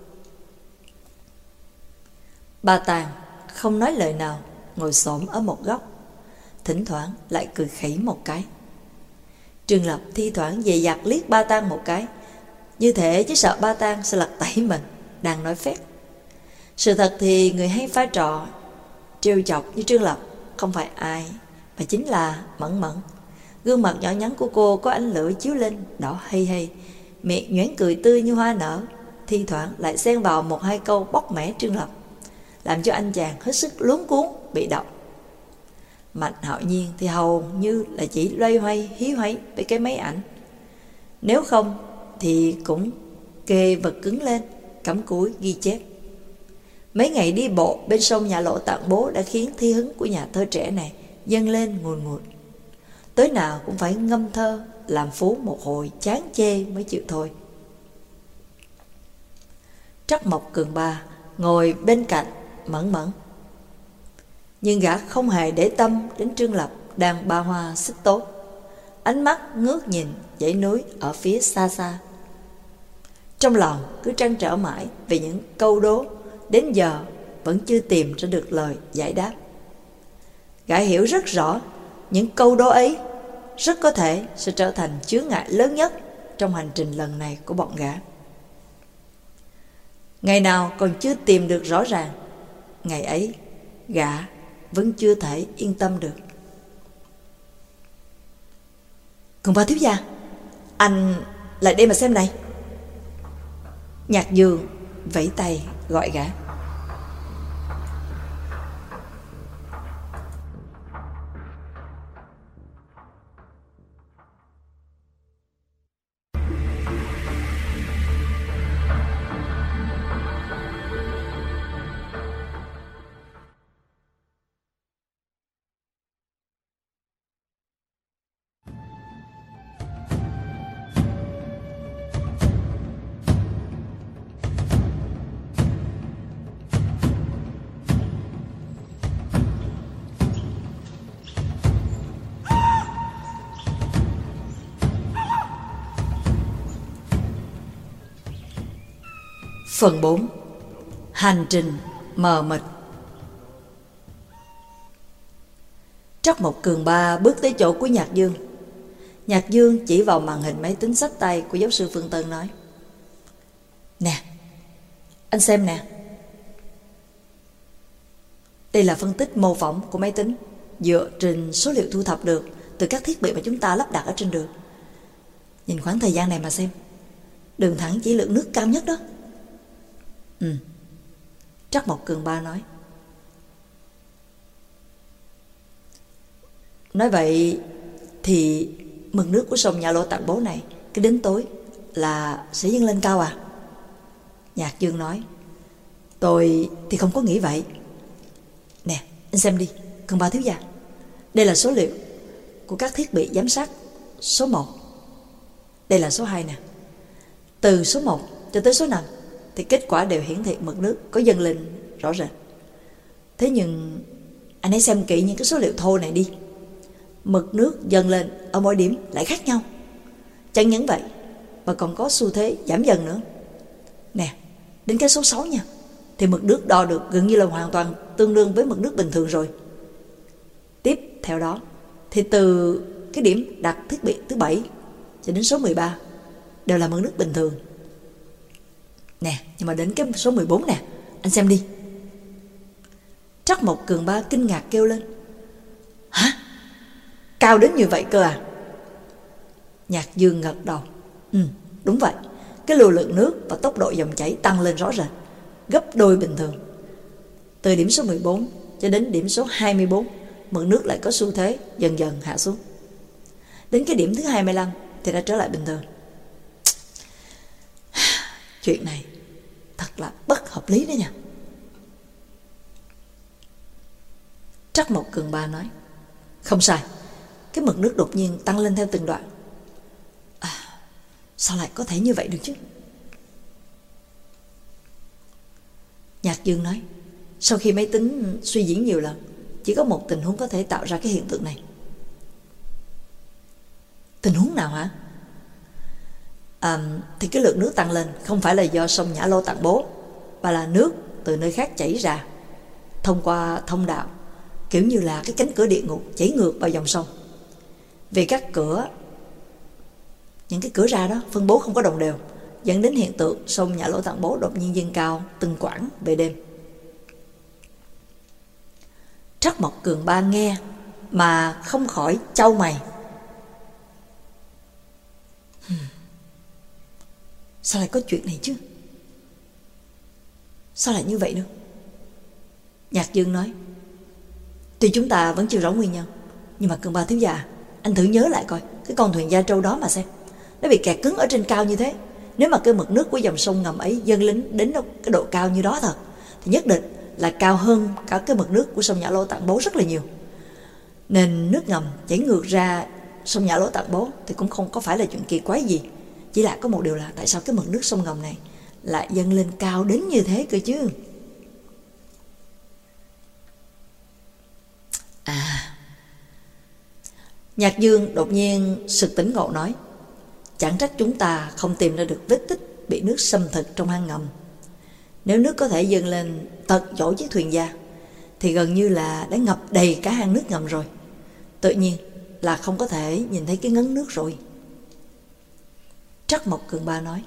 Ba Tàng không nói lời nào, ngồi xổm ở một góc, thỉnh thoảng lại cười khẩy một cái. Trương Lập thi thoảng dè dặt liếc Ba Tàng một cái, như thể chỉ sợ Ba Tàng sẽ lật tẩy mình đang nói phét. Sự thật thì người hay pha trò trêu chọc như Trương Lập không phải ai mà chính là Mẫn Mẫn. Gương mặt nhỏ nhắn của cô có ánh lửa chiếu lên, đỏ hay hay, miệng nhoẻn cười tươi như hoa nở, thi thoảng lại xen vào một hai câu bóc mẽ Trương Lập, làm cho anh chàng hết sức luống cuống bị động. Mạnh Hạo Nhiên thì hầu như là chỉ loay hoay hí hoáy với cái máy ảnh, nếu không thì cũng kê vật cứng lên cắm cúi ghi chép. Mấy ngày đi bộ bên sông Nhà Lộ Tạng Bố đã khiến thi hứng của nhà thơ trẻ này dâng lên ngùn ngụt. Tối nào cũng phải ngâm thơ, làm phú một hồi chán chê mới chịu thôi. Trắc Mộc Cường Ba ngồi bên cạnh mẫn mẫn, nhưng gã không hề để tâm đến Trương Lập đang ba hoa xích tốt, ánh mắt ngước nhìn dãy núi ở phía xa xa. Trong lòng cứ trăn trở mãi về những câu đố đến giờ vẫn chưa tìm ra được lời giải đáp. Gã hiểu rất rõ những câu đố ấy rất có thể sẽ trở thành chướng ngại lớn nhất trong hành trình lần này của bọn gã. Ngày nào còn chưa tìm được rõ ràng, ngày ấy gã vẫn chưa thể yên tâm được. Cường Ba thiếu gia, anh lại đây mà xem này. Nhạc Dương vẫy tay gọi gã. Phần 4. Hành trình mờ mịt. Trắc Mộc Cường Ba bước tới chỗ của Nhạc Dương. Nhạc Dương chỉ vào màn hình máy tính xách tay của giáo sư Phương Tân nói: Nè, anh xem nè. Đây là phân tích mô phỏng của máy tính dựa trên số liệu thu thập được từ các thiết bị mà chúng ta lắp đặt ở trên đường. Nhìn khoảng thời gian này mà xem, đường thẳng chỉ lượng nước cao nhất đó. Trắc Mộc Cường Ba nói. Nói vậy thì mực nước của sông Nhà Lộ Tạng Bố này cứ đến tối là sẽ dâng lên cao à? Nhạc Dương nói. Tôi thì không có nghĩ vậy. Nè, anh xem đi, Cường Ba thiếu gia. Đây là số liệu của các thiết bị giám sát số 1. Đây là số 2 nè. Từ số 1 cho tới số 5 thì kết quả đều hiển thị mực nước có dâng lên rõ rệt. Thế nhưng anh hãy xem kỹ những cái số liệu thô này đi. Mực nước dâng lên ở mỗi điểm lại khác nhau. Chẳng những vậy mà còn có xu thế giảm dần nữa. Nè, đến cái số 6 nha, thì mực nước đo được gần như là hoàn toàn tương đương với mực nước bình thường rồi. Tiếp theo đó thì từ cái điểm đặt thiết bị thứ 7 cho đến số 13 đều là mực nước bình thường. Nè, nhưng mà đến cái số 14 nè, anh xem đi. Trắc Mộc Cường Ba kinh ngạc kêu lên. Hả? Cao đến như vậy cơ à? Nhạc Dương gật đầu. Đúng vậy. Cái lưu lượng nước và tốc độ dòng chảy tăng lên rõ rệt, gấp đôi bình thường. Từ điểm số 14 cho đến điểm số 24, mực nước lại có xu thế dần dần hạ xuống. Đến cái điểm thứ 25 thì đã trở lại bình thường. Chuyện này thật là bất hợp lý đấy nha. Trắc Mộc Cường Ba nói. Không sai, cái mực nước đột nhiên tăng lên theo từng đoạn. Sao lại có thể như vậy được chứ? Nhạc Dương nói. Sau khi máy tính suy diễn nhiều lần, chỉ có một tình huống có thể tạo ra cái hiện tượng này. Tình huống nào hả? Thì cái lượng nước tăng lên không phải là do sông Nhã Lô Tạng Bố, mà là nước từ nơi khác chảy ra thông qua thông đạo, kiểu như là cái cánh cửa địa ngục chảy ngược vào dòng sông. Vì những cái cửa ra đó phân bố không có đồng đều, dẫn đến hiện tượng sông Nhã Lô Tạng Bố đột nhiên dâng cao từng quãng về đêm. Trắc Mộc Cường Ba nghe mà không khỏi chau mày. Sao lại có chuyện này chứ? Sao lại như vậy được? Nhạc Dương nói. Tuy chúng ta vẫn chưa rõ nguyên nhân, nhưng mà Cường Ba thiếu gia, anh thử nhớ lại coi cái con thuyền Gia Trâu đó mà xem. Nó bị kẹt cứng ở trên cao như thế. Nếu mà cái mực nước của dòng sông ngầm ấy dâng lên đến cái độ cao như đó thật, thì nhất định là cao hơn cả cái mực nước của sông Nhã Lô Tạng Bố rất là nhiều. Nên nước ngầm chảy ngược ra sông Nhã Lô Tạng Bố thì cũng không có phải là chuyện kỳ quái gì. Chỉ là có một điều là tại sao cái mực nước sông ngầm này lại dâng lên cao đến như thế cơ chứ. Nhạc Dương đột nhiên sực tỉnh ngộ nói, chẳng trách chúng ta không tìm ra được vết tích bị nước xâm thực trong hang ngầm. Nếu nước có thể dâng lên tận chỗ chiếc thuyền gia thì gần như là đã ngập đầy cả hang nước ngầm rồi. Tự nhiên là không có thể nhìn thấy cái ngấn nước rồi. Trắc Mộc Cường Ba nói,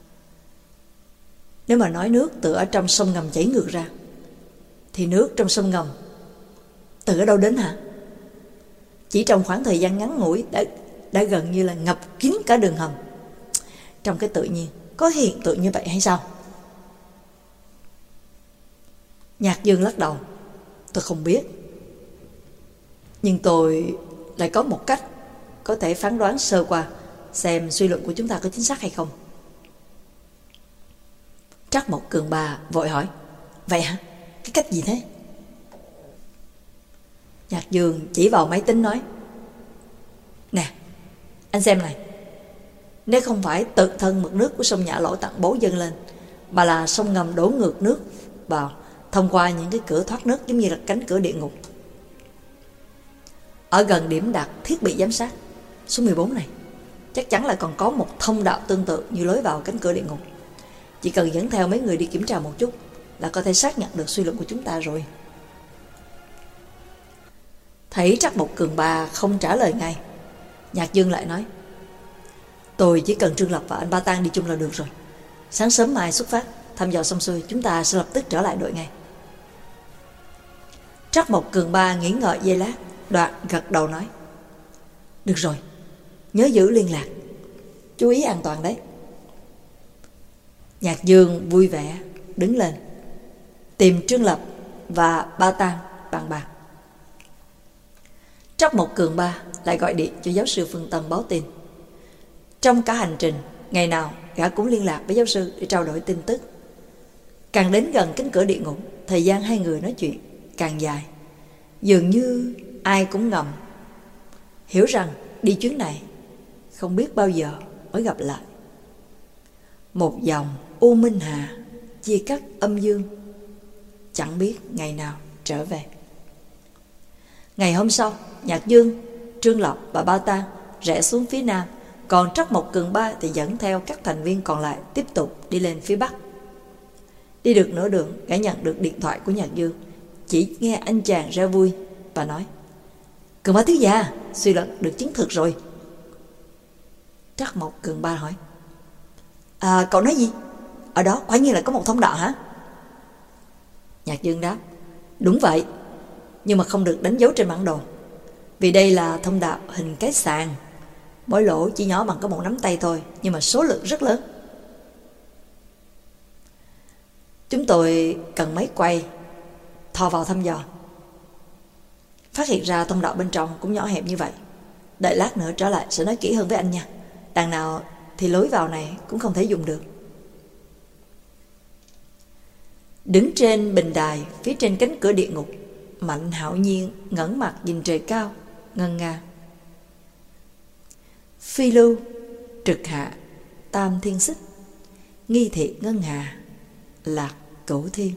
nếu mà nói nước từ ở trong sông ngầm chảy ngược ra thì nước trong sông ngầm từ ở đâu đến hả? Chỉ trong khoảng thời gian ngắn ngủi đã gần như là ngập kín cả đường hầm. Trong cái tự nhiên có hiện tượng như vậy hay sao? Nhạc Dương lắc đầu, tôi không biết. Nhưng tôi lại có một cách có thể phán đoán sơ qua xem suy luận của chúng ta có chính xác hay không. Trắc Mộc Cường Ba vội hỏi, vậy hả? Cái cách gì thế? Nhạc Dương chỉ vào máy tính nói, nè, anh xem này. Nếu không phải tự thân mực nước của sông Nhã Lỗ Tạng Bố dâng lên, mà là sông ngầm đổ ngược nước vào thông qua những cái cửa thoát nước giống như là cánh cửa địa ngục. Ở gần điểm đặt thiết bị giám sát số 14 này, chắc chắn là còn có một thông đạo tương tự như lối vào cánh cửa địa ngục. Chỉ cần dẫn theo mấy người đi kiểm tra một chút là có thể xác nhận được suy luận của chúng ta rồi. Thấy Trắc Mộc Cường Ba không trả lời ngay, Nhạc Dương lại nói, tôi chỉ cần Trương Lập và anh Ba Tang đi chung là được rồi. Sáng sớm mai xuất phát, thăm dò xong xuôi chúng ta sẽ lập tức trở lại đội ngay. Trắc Mộc Cường Ba nghĩ ngợi giây lát, đoạn gật đầu nói, được rồi, nhớ giữ liên lạc, chú ý an toàn đấy. Nhạc Dương vui vẻ đứng lên tìm Trương Lập và Ba Tang bàn bạc. Trắc Mộc Cường Ba lại gọi điện cho giáo sư Phương Tân báo tin. Trong cả hành trình, ngày nào gã cũng liên lạc với giáo sư để trao đổi tin tức. Càng đến gần cánh cửa địa ngục, thời gian hai người nói chuyện càng dài. Dường như ai cũng ngầm hiểu rằng đi chuyến này không biết bao giờ mới gặp lại. Một dòng U Minh Hà chia cắt âm dương, chẳng biết ngày nào trở về. Ngày hôm sau, Nhạc Dương, Trương Lập và Ba Tang rẽ xuống phía nam, còn Trắc Mộc Cường Ba thì dẫn theo các thành viên còn lại tiếp tục đi lên phía bắc. Đi được nửa đường, gã nhận được điện thoại của Nhạc Dương, chỉ nghe anh chàng ra vui và nói, Cường Ba thiếu gia, suy luận được chứng thực rồi. Trắc Mộc Cường Ba hỏi, cậu nói gì? Ở đó quả nhiên là có một thông đạo hả? Nhạc Dương đáp, đúng vậy, nhưng mà không được đánh dấu trên bản đồ, vì đây là thông đạo hình cái sàn. Mỗi lỗ chỉ nhỏ bằng có một nắm tay thôi, nhưng mà số lượng rất lớn. Chúng tôi cần máy quay thò vào thăm dò, phát hiện ra thông đạo bên trong cũng nhỏ hẹp như vậy. Đợi lát nữa trở lại sẽ nói kỹ hơn với anh nha. Đằng nào thì lối vào này cũng không thể dùng được. Đứng trên bình đài phía trên cánh cửa địa ngục, Mạnh hạo nhiên ngẩng mặt nhìn trời cao, ngân nga. Phi lưu, trực hạ, tam thiên xích, nghi thiệt ngân hà, lạc cửu thiên.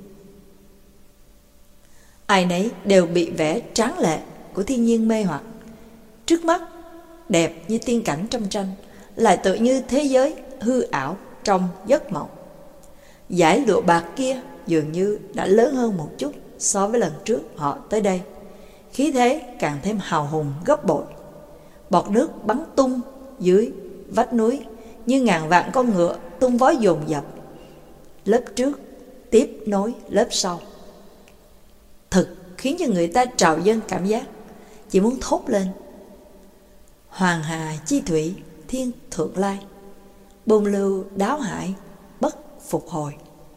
Ai nấy đều bị vẻ tráng lệ của thiên nhiên mê hoặc. Trước mắt đẹp như tiên cảnh trong tranh, lại tự như thế giới hư ảo trong giấc mộng. Dải lụa bạc kia dường như đã lớn hơn một chút so với lần trước họ tới đây, khí thế càng thêm hào hùng gấp bội. Bọt nước bắn tung dưới vách núi như ngàn vạn con ngựa tung vó dồn dập, lớp trước tiếp nối lớp sau. Thực khiến cho người ta trào dâng cảm giác chỉ muốn thốt lên: Hoàng hà chi thủy, thiên thượng lai, bồn lưu đáo hải, bất phục hồi.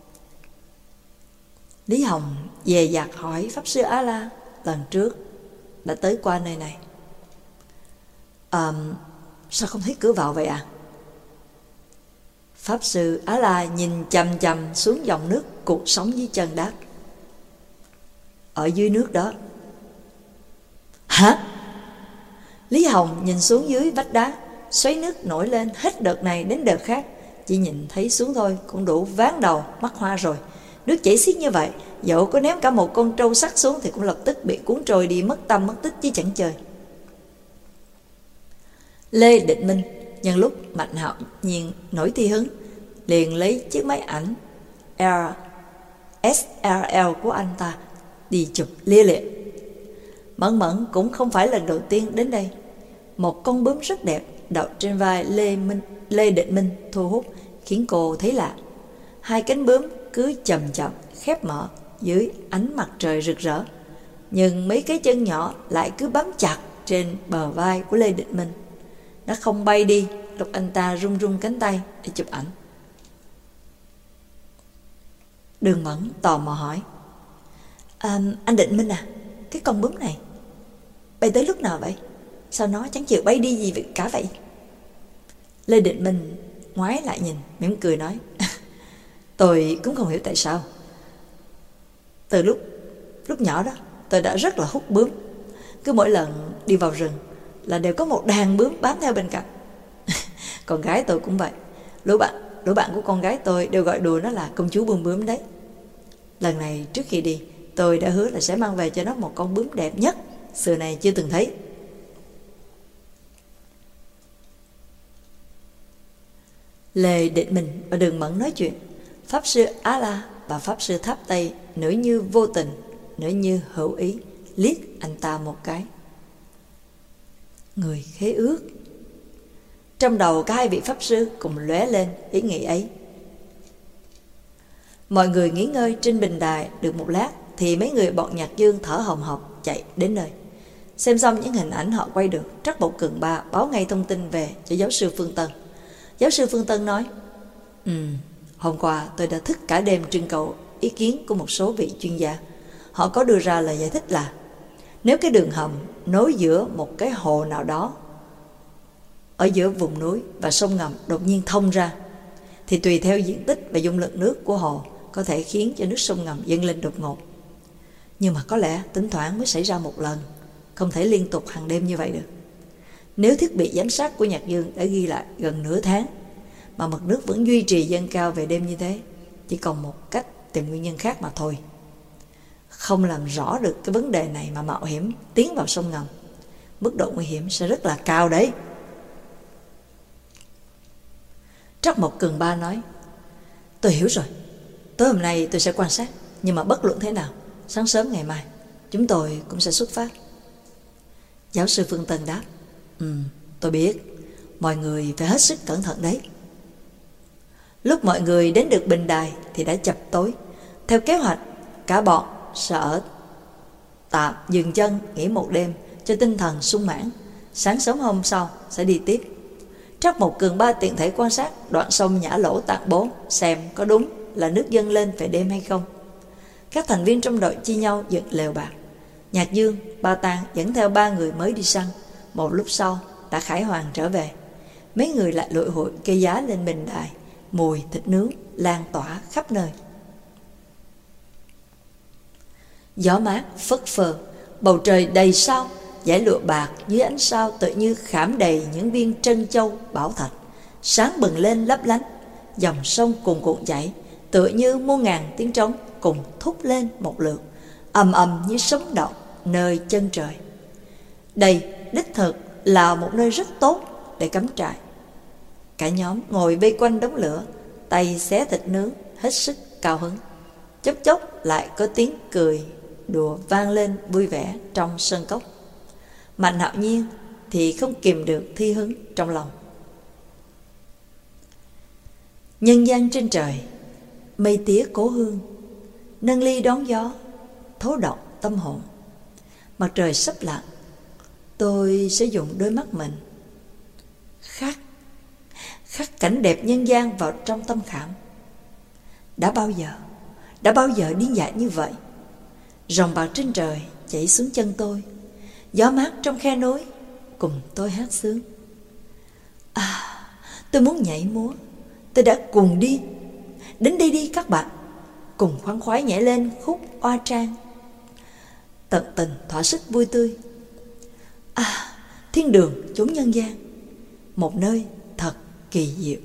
Lý Hồng dè dặt hỏi Pháp Sư A-la lần trước đã tới qua nơi này. Sao không thấy cửa vào vậy à? Pháp Sư A-la nhìn chằm chằm xuống dòng nước cuộn sóng dưới chân đáp: Ở dưới nước đó. Hả? Lý Hồng nhìn xuống dưới vách đá, xoáy nước nổi lên hết đợt này đến đợt khác. Chỉ nhìn thấy xuống thôi cũng đủ ván đầu mắt hoa rồi. Nước chảy xiết như vậy, dẫu có ném cả một con trâu sắt xuống thì cũng lập tức bị cuốn trôi đi, mất tâm mất tích chứ chẳng chơi. Lê Định Minh nhân lúc Mạnh Hạo Nhiên nổi thi hứng, liền lấy chiếc máy ảnh SLR của anh ta đi chụp lia lịa. Mẫn Mẫn cũng không phải lần đầu tiên đến đây. Một con bướm rất đẹp đậu trên vai Lê Định Minh thu hút, khiến cô thấy lạ. Hai cánh bướm cứ chậm chậm khép mở dưới ánh mặt trời rực rỡ, nhưng mấy cái chân nhỏ lại cứ bám chặt trên bờ vai của Lê Định Minh. Nó không bay đi lúc anh ta rung rung cánh tay để chụp ảnh. Đường Mẫn tò mò hỏi: Anh Định Minh à, cái con bướm này bay tới lúc nào vậy? Sao nó chẳng chịu bay đi gì cả vậy? Lê Định Minh ngoái lại nhìn, mỉm cười nói: Tôi cũng không hiểu tại sao. Từ lúc nhỏ đó, tôi đã rất là hút bướm. Cứ mỗi lần đi vào rừng là đều có một đàn bướm bám theo bên cạnh. Con gái tôi cũng vậy. Lũ bạn của con gái tôi đều gọi đùa nó là công chúa bướm bướm đấy. Lần này trước khi đi, tôi đã hứa là sẽ mang về cho nó một con bướm đẹp nhất xưa này chưa từng thấy. Lê Định Minh và Đường Mẫn nói chuyện. Pháp sư Á La và Pháp sư Tháp Tây nửa như vô tình, nửa như hữu ý liếc anh ta một cái. Người khế ước. Trong đầu cả hai vị Pháp sư cùng lóe lên ý nghĩ ấy. Mọi người nghỉ ngơi trên bình đài được một lát thì mấy người bọn Nhạc Dương thở hồng hộc chạy đến nơi. Xem xong những hình ảnh họ quay được, Trắc Mộc Cường Ba báo ngay thông tin về cho giáo sư Phương Tân. Giáo sư Phương Tân nói: Hôm qua tôi đã thức cả đêm trưng cầu ý kiến của một số vị chuyên gia. Họ có đưa ra lời giải thích là nếu cái đường hầm nối giữa một cái hồ nào đó ở giữa vùng núi và sông ngầm đột nhiên thông ra, thì tùy theo diện tích và dung lượng nước của hồ có thể khiến cho nước sông ngầm dâng lên đột ngột. Nhưng mà có lẽ thỉnh thoảng mới xảy ra một lần, không thể liên tục hàng đêm như vậy được. Nếu thiết bị giám sát của Nhạc Dương đã ghi lại gần nửa tháng mà mực nước vẫn duy trì dâng cao về đêm như thế, chỉ còn một cách tìm nguyên nhân khác mà thôi. Không làm rõ được cái vấn đề này mà mạo hiểm tiến vào sông ngầm, mức độ nguy hiểm sẽ rất là cao đấy. Trắc Mộc Cường Ba nói: Tôi hiểu rồi, tối hôm nay tôi sẽ quan sát, nhưng mà bất luận thế nào, sáng sớm ngày mai chúng tôi cũng sẽ xuất phát. Giáo sư Phương Tân đáp: Tôi biết, mọi người phải hết sức cẩn thận đấy. Lúc mọi người đến được bình đài thì đã chập tối. Theo kế hoạch, cả bọn sẽ ở tạm dừng chân nghỉ một đêm cho tinh thần sung mãn. Sáng sớm hôm sau sẽ đi tiếp. Trắc Mộc Cường Ba tiện thể quan sát đoạn sông Nhã Lỗ Tạng Bố, xem có đúng là nước dâng lên về đêm hay không. Các thành viên trong đội chia nhau dựng lều bạt. Nhạc Dương, Ba Tang dẫn theo 3 người mới đi săn. Một lúc sau đã khải hoàn trở về. Mấy người lại lội hội kê giá lên bình đài. Mùi thịt nướng lan tỏa khắp nơi. Gió mát phất phơ, bầu trời đầy sao, dải lụa bạc dưới ánh sao tự như khảm đầy những viên trân châu bảo thạch, sáng bừng lên lấp lánh. Dòng sông cuồn cuộn chảy, tựa như muôn ngàn tiếng trống cùng thúc lên một lượt, ầm ầm như sống động nơi chân trời. Đây đích thực là một nơi rất tốt để cắm trại. Cả nhóm ngồi vây quanh đống lửa, tay xé thịt nướng hết sức cao hứng. Chốc chốc lại có tiếng cười đùa vang lên vui vẻ trong sân cốc. Mạnh Hạo Nhiên thì không kìm được thi hứng trong lòng. Nhân gian trên trời, mây tía cố hương, nâng ly đón gió, thấu động tâm hồn. Mặt trời sắp lặn, tôi sẽ dùng đôi mắt mình khắc cảnh đẹp nhân gian vào trong tâm khảm. Đã bao giờ điên dại như vậy? Ròng bạc trên trời chảy xuống chân tôi, gió mát trong khe núi cùng tôi hát sướng. Tôi muốn nhảy múa, tôi đã cuồng điên. Đến đây đi các bạn, cùng khoan khoái nhảy lên khúc oa trang, tận tình thỏa sức vui tươi. Thiên đường chốn nhân gian, một nơi thật kỳ diệu.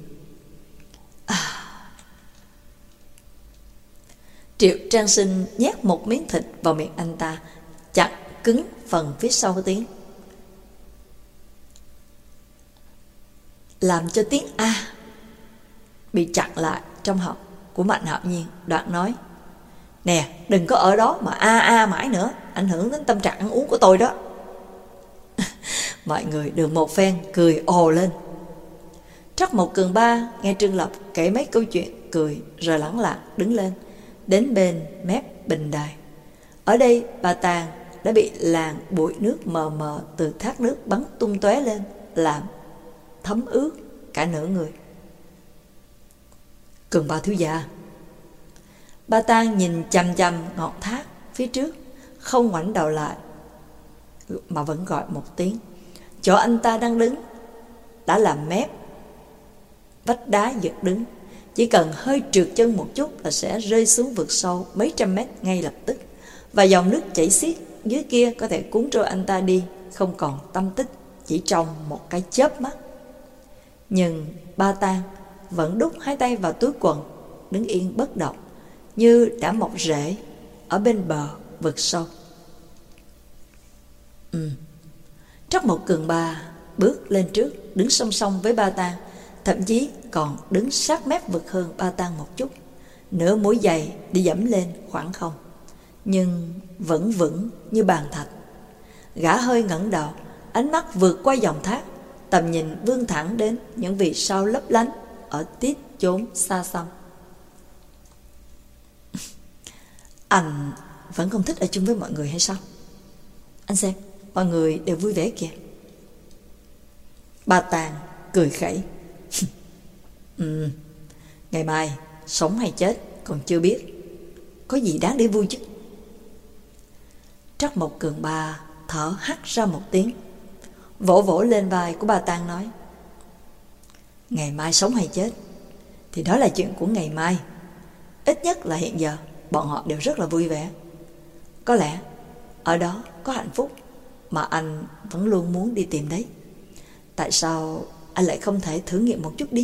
Triệu Trang Sinh nhét một miếng thịt vào miệng anh ta, chặt cứng phần phía sau của tiếng, làm cho tiếng A bị chặn lại trong họng của Mạnh Hạo Nhiên. Đoạn nói: Nè, đừng có ở đó mà a mãi nữa, ảnh hưởng đến tâm trạng ăn uống của tôi đó. Mọi người được một phen cười ồ lên. Trắc Mộc Cường Ba nghe Trương Lập kể mấy câu chuyện cười, rồi lẳng lặng đứng lên, đến bên mép bình đài. Ở đây bà Tàng đã bị làn bụi nước mờ mờ từ thác nước bắn tung tóe lên, làm thấm ướt cả nửa người. Cường Ba thiếu gia. Bà Tàng nhìn chằm chằm ngọn thác phía trước, không ngoảnh đầu lại mà vẫn gọi một tiếng. Chỗ anh ta đang đứng đã làm mép vách đá giật đứng, chỉ cần hơi trượt chân một chút là sẽ rơi xuống vực sâu mấy trăm mét ngay lập tức, và dòng nước chảy xiết dưới kia có thể cuốn trôi anh ta đi, không còn tâm tích chỉ trong một cái chớp mắt. Nhưng Ba Tàng vẫn đút hai tay vào túi quần, đứng yên bất động, như đã mọc rễ ở bên bờ vực sâu. Trắc Mộc Cường Ba bước lên trước, đứng song song với Ba Tàng, thậm chí còn đứng sát mép vực hơn Ba Tàng một chút, nửa mũi giày đi dẫm lên khoảng không, nhưng vẫn vững như bàn thạch. Gã hơi ngẩng đầu, ánh mắt vượt qua dòng thác, tầm nhìn vươn thẳng đến những vì sao lấp lánh ở tít chốn xa xăm. Anh vẫn không thích ở chung với mọi người hay sao? Anh xem, mọi người đều vui vẻ kìa. Ba Tàng cười khẩy. Ngày mai sống hay chết còn chưa biết, có gì đáng để vui chứ. Trắc Mộc Cường Ba thở hắt ra một tiếng, vỗ vỗ lên vai của Ba Tàng nói: Ngày mai sống hay chết thì đó là chuyện của ngày mai. Ít nhất là hiện giờ bọn họ đều rất là vui vẻ. Có lẽ ở đó có hạnh phúc mà anh vẫn luôn muốn đi tìm đấy. Tại sao anh lại không thể thử nghiệm một chút đi?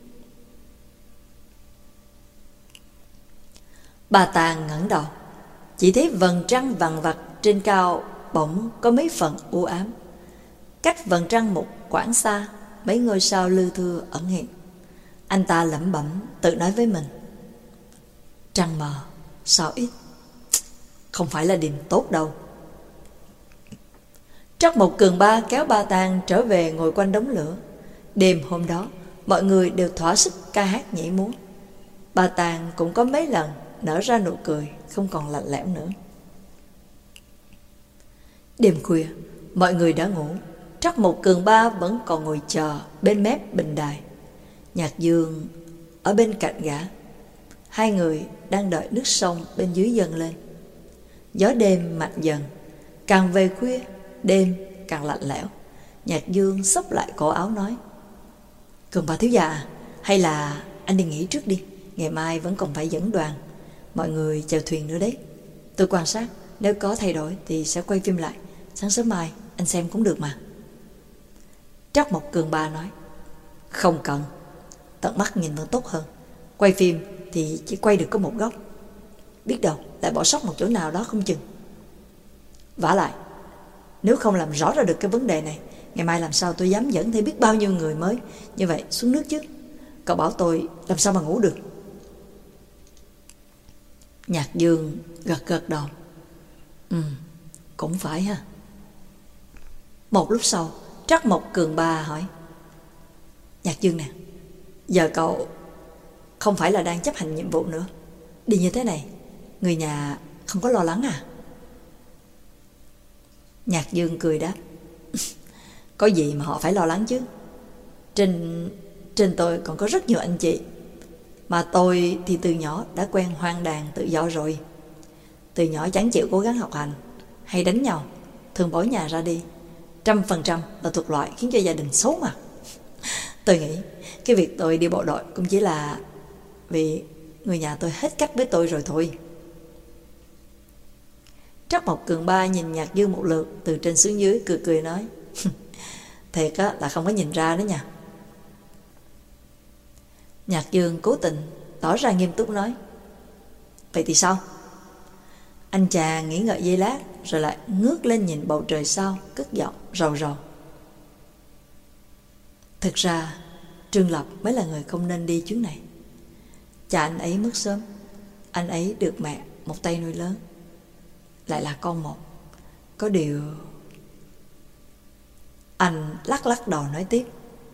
Bà Tàng ngẩng đầu, chỉ thấy vầng trăng vằng vặc trên cao bỗng có mấy phần u ám. Cách vầng trăng một quãng xa, mấy ngôi sao lư thưa ẩn hiện. Anh ta lẩm bẩm tự nói với mình: Trăng mờ, sao ít, không phải là điềm tốt đâu. Trắc Mộc Cường Ba kéo Ba Tàng trở về ngồi quanh đống lửa. Đêm hôm đó, mọi người đều thỏa sức ca hát nhảy múa. Ba Tàng cũng có mấy lần nở ra nụ cười không còn lạnh lẽo nữa. Đêm khuya, mọi người đã ngủ. Trắc Mộc Cường Ba vẫn còn ngồi chờ bên mép bình đài. Nhạc Dương ở bên cạnh gã. Hai người đang đợi nước sông bên dưới dâng lên. Gió đêm mạnh dần, càng về khuya đêm càng lạnh lẽo. Nhạc Dương xốc lại cổ áo nói: Cường Ba thiếu gia, hay là anh đi nghỉ trước đi, ngày mai vẫn còn phải dẫn đoàn, mọi người chèo thuyền nữa đấy. Tôi quan sát, nếu có thay đổi thì sẽ quay phim lại, sáng sớm mai anh xem cũng được mà. Trắc Mộc Cường Ba nói: Không cần, tận mắt nhìn vẫn tốt hơn. Quay phim thì chỉ quay được có một góc, biết đâu lại bỏ sót một chỗ nào đó không chừng. Vả lại, nếu không làm rõ ra được cái vấn đề này, ngày mai làm sao tôi dám dẫn thêm biết bao nhiêu người mới như vậy xuống nước chứ. Cậu bảo tôi làm sao mà ngủ được. Nhạc Dương gật gật đầu. Cũng phải ha. Một lúc sau, Trắc Mộc Cường Ba hỏi: Nhạc Dương nè, giờ cậu không phải là đang chấp hành nhiệm vụ nữa, đi như thế này người nhà không có lo lắng à? Nhạc Dương cười đáp: Có gì mà họ phải lo lắng chứ. Trên tôi còn có rất nhiều anh chị, mà tôi thì từ nhỏ đã quen hoang đàn tự do rồi. Từ nhỏ chẳng chịu cố gắng học hành, hay đánh nhau, thường bỏ nhà ra đi, 100% là thuộc loại khiến cho gia đình xấu mặt. Tôi nghĩ cái việc tôi đi bộ đội cũng chỉ là vì người nhà tôi hết cách với tôi rồi thôi. Trắc Mộc Cường Ba nhìn Nhạc Dương một lượt từ trên xuống dưới, cười cười nói: thiệt á là không có nhìn ra đó nha. Nhạc Dương cố tình tỏ ra nghiêm túc nói: vậy thì sao? Anh chàng nghĩ ngợi giây lát rồi lại ngước lên nhìn bầu trời sao, cất giọng rầu rầu: thực ra Trương Lập mới là người không nên đi chuyến này. Cha anh ấy mất sớm, anh ấy được mẹ một tay nuôi lớn, lại là con một. Có điều... Anh lắc lắc đầu nói tiếp: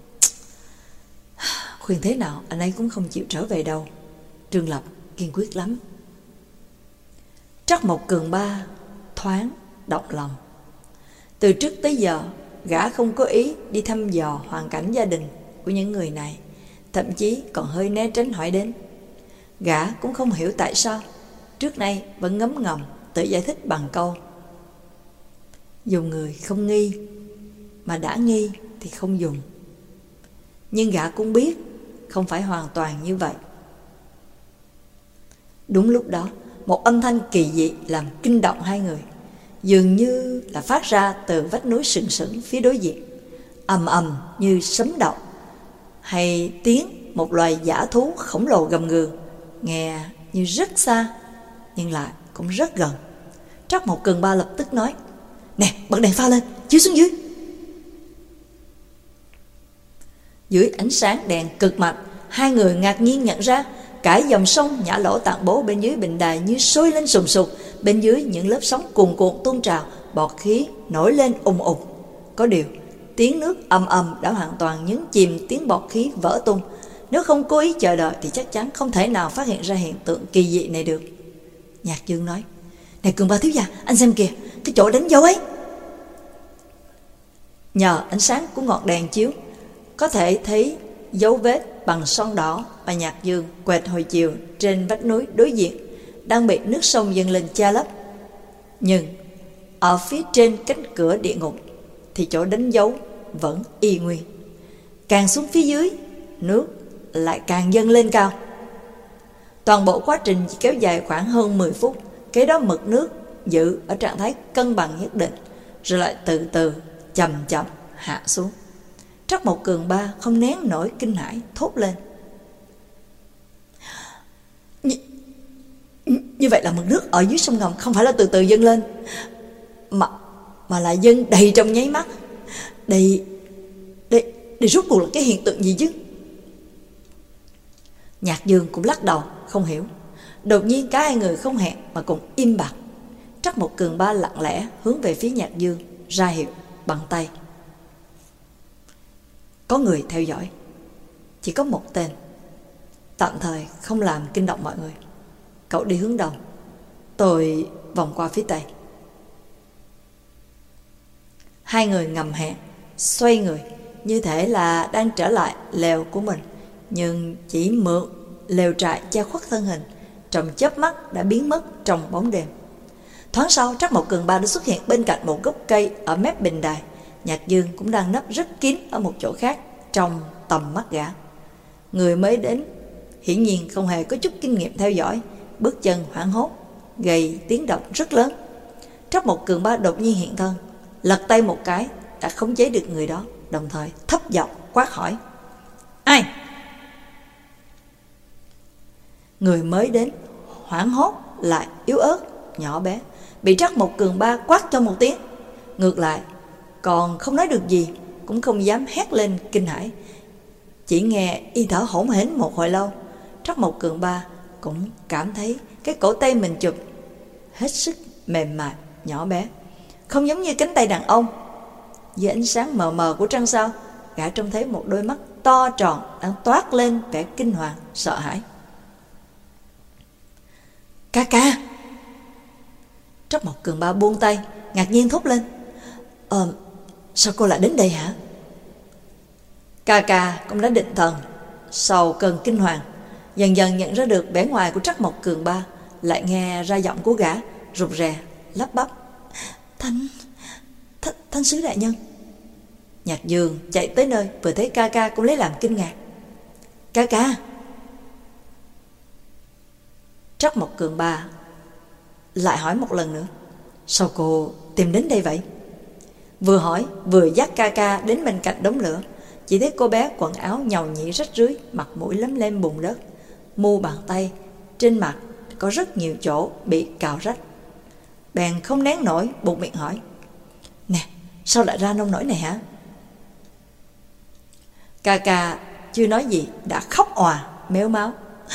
khuyên thế nào anh ấy cũng không chịu trở về đâu. Trương Lập kiên quyết lắm. Trắc Mộc Cường Ba thoáng động lòng. Từ trước tới giờ, gã không có ý đi thăm dò hoàn cảnh gia đình của những người này, thậm chí còn hơi né tránh hỏi đến. Gã cũng không hiểu tại sao trước nay vẫn ngấm ngầm tự giải thích bằng câu: dùng người không nghi, mà đã nghi thì không dùng. Nhưng gã cũng biết không phải hoàn toàn như vậy. Đúng lúc đó, một âm thanh kỳ dị làm kinh động hai người, dường như là phát ra từ vách núi sừng sững phía đối diện, ầm ầm như sấm động, hay tiếng một loài dã thú khổng lồ gầm gừ, nghe như rất xa nhưng lại cũng rất gần. Trắc Mộc Cường Ba lập tức nói: nè, bật đèn pha lên, chiếu xuống dưới. Dưới ánh sáng đèn cực mạnh, hai người ngạc nhiên nhận ra cả dòng sông Nhã Lỗ Tạng Bố bên dưới bình đài như sôi lên sùng sục. Bên dưới những lớp sóng cuồn cuộn tuôn trào, bọt khí nổi lên ùng ục. Có điều tiếng nước ầm ầm đã hoàn toàn nhấn chìm tiếng bọt khí vỡ tung. Nếu không cố ý chờ đợi thì chắc chắn không thể nào phát hiện ra hiện tượng kỳ dị này được. Nhạc Dương nói: này Cường Ba thiếu gia, anh xem kìa, cái chỗ đánh dấu ấy. Nhờ ánh sáng của ngọn đèn chiếu, có thể thấy dấu vết bằng son đỏ mà Nhạc Dương quệt hồi chiều trên vách núi đối diện đang bị nước sông dâng lên che lấp. Nhưng ở phía trên cánh cửa địa ngục thì chỗ đánh dấu vẫn y nguyên. Càng xuống phía dưới, nước lại càng dâng lên cao. Toàn bộ quá trình chỉ kéo dài khoảng hơn 10 phút. Kế đó mực nước giữ ở trạng thái cân bằng nhất định, rồi lại từ từ chậm chậm hạ xuống. Trắc Mộc Cường Ba không nén nổi kinh hãi, thốt lên: như vậy là mực nước ở dưới sông ngầm không phải là từ từ dâng lên, mà là dâng đầy trong nháy mắt. Đây rốt cuộc là cái hiện tượng gì chứ? Nhạc Dương cũng lắc đầu không hiểu. Đột nhiên cả hai người không hẹn mà cùng im bặt. Trắc Mộc Cường Ba lặng lẽ hướng về phía Nhạc Dương, ra hiệu bằng tay. Có người theo dõi, chỉ có một tên, tạm thời không làm kinh động mọi người. Cậu đi hướng đông, tôi vòng qua phía tây. Hai người ngầm hẹn, xoay người, như thể là đang trở lại lều của mình, nhưng chỉ mượn lều trại che khuất thân hình, trong chớp mắt đã biến mất trong bóng đêm. Thoáng sau, Trắc Mộc Cường Ba đã xuất hiện bên cạnh một gốc cây ở mép bình đài. Nhạc Dương cũng đang nấp rất kín ở một chỗ khác trong tầm mắt gã. Người mới đến hiển nhiên không hề có chút kinh nghiệm theo dõi, bước chân hoảng hốt, gây tiếng động rất lớn. Trắc Mộc Cường Ba đột nhiên hiện thân, lật tay một cái đã khống chế được người đó, đồng thời thấp giọng quát hỏi: ai? Người mới đến hoảng hốt lại yếu ớt, nhỏ bé, bị Trắc Mộc Cường Ba quát cho một tiếng, ngược lại còn không nói được gì, cũng không dám hét lên kinh hãi. Chỉ nghe y thở hổn hển một hồi lâu. Trắc Mộc Cường Ba cũng cảm thấy cái cổ tay mình chụp hết sức mềm mại, nhỏ bé, không giống như cánh tay đàn ông. Dưới ánh sáng mờ mờ của trăng sao, gã trông thấy một đôi mắt to tròn đang toát lên vẻ kinh hoàng, sợ hãi. Ca ca! Trắc Mộc Cường Ba buông tay, ngạc nhiên thốt lên: sao cô lại đến đây hả? Ca ca cũng đã định thần, sau cơn kinh hoàng, dần dần nhận ra được vẻ ngoài của Trắc Mộc Cường Ba, lại nghe ra giọng của gã rụt rè, lắp bắp: Thánh sứ đại nhân. Nhạc Dương chạy tới nơi, vừa thấy ca ca cũng lấy làm kinh ngạc. Ca ca! Trắc Mộc Cường Ba lại hỏi một lần nữa: sao cô tìm đến đây vậy? Vừa hỏi vừa dắt ca ca đến bên cạnh đống lửa. Chỉ thấy cô bé quần áo nhầu nhĩ rách rưới, mặt mũi lấm lem bùn đất, mu bàn tay trên mặt có rất nhiều chỗ bị cào rách. Bèn không nén nổi, buột miệng hỏi: nè, sao lại ra nông nỗi này hả? Ca ca chưa nói gì đã khóc òa mếu máu.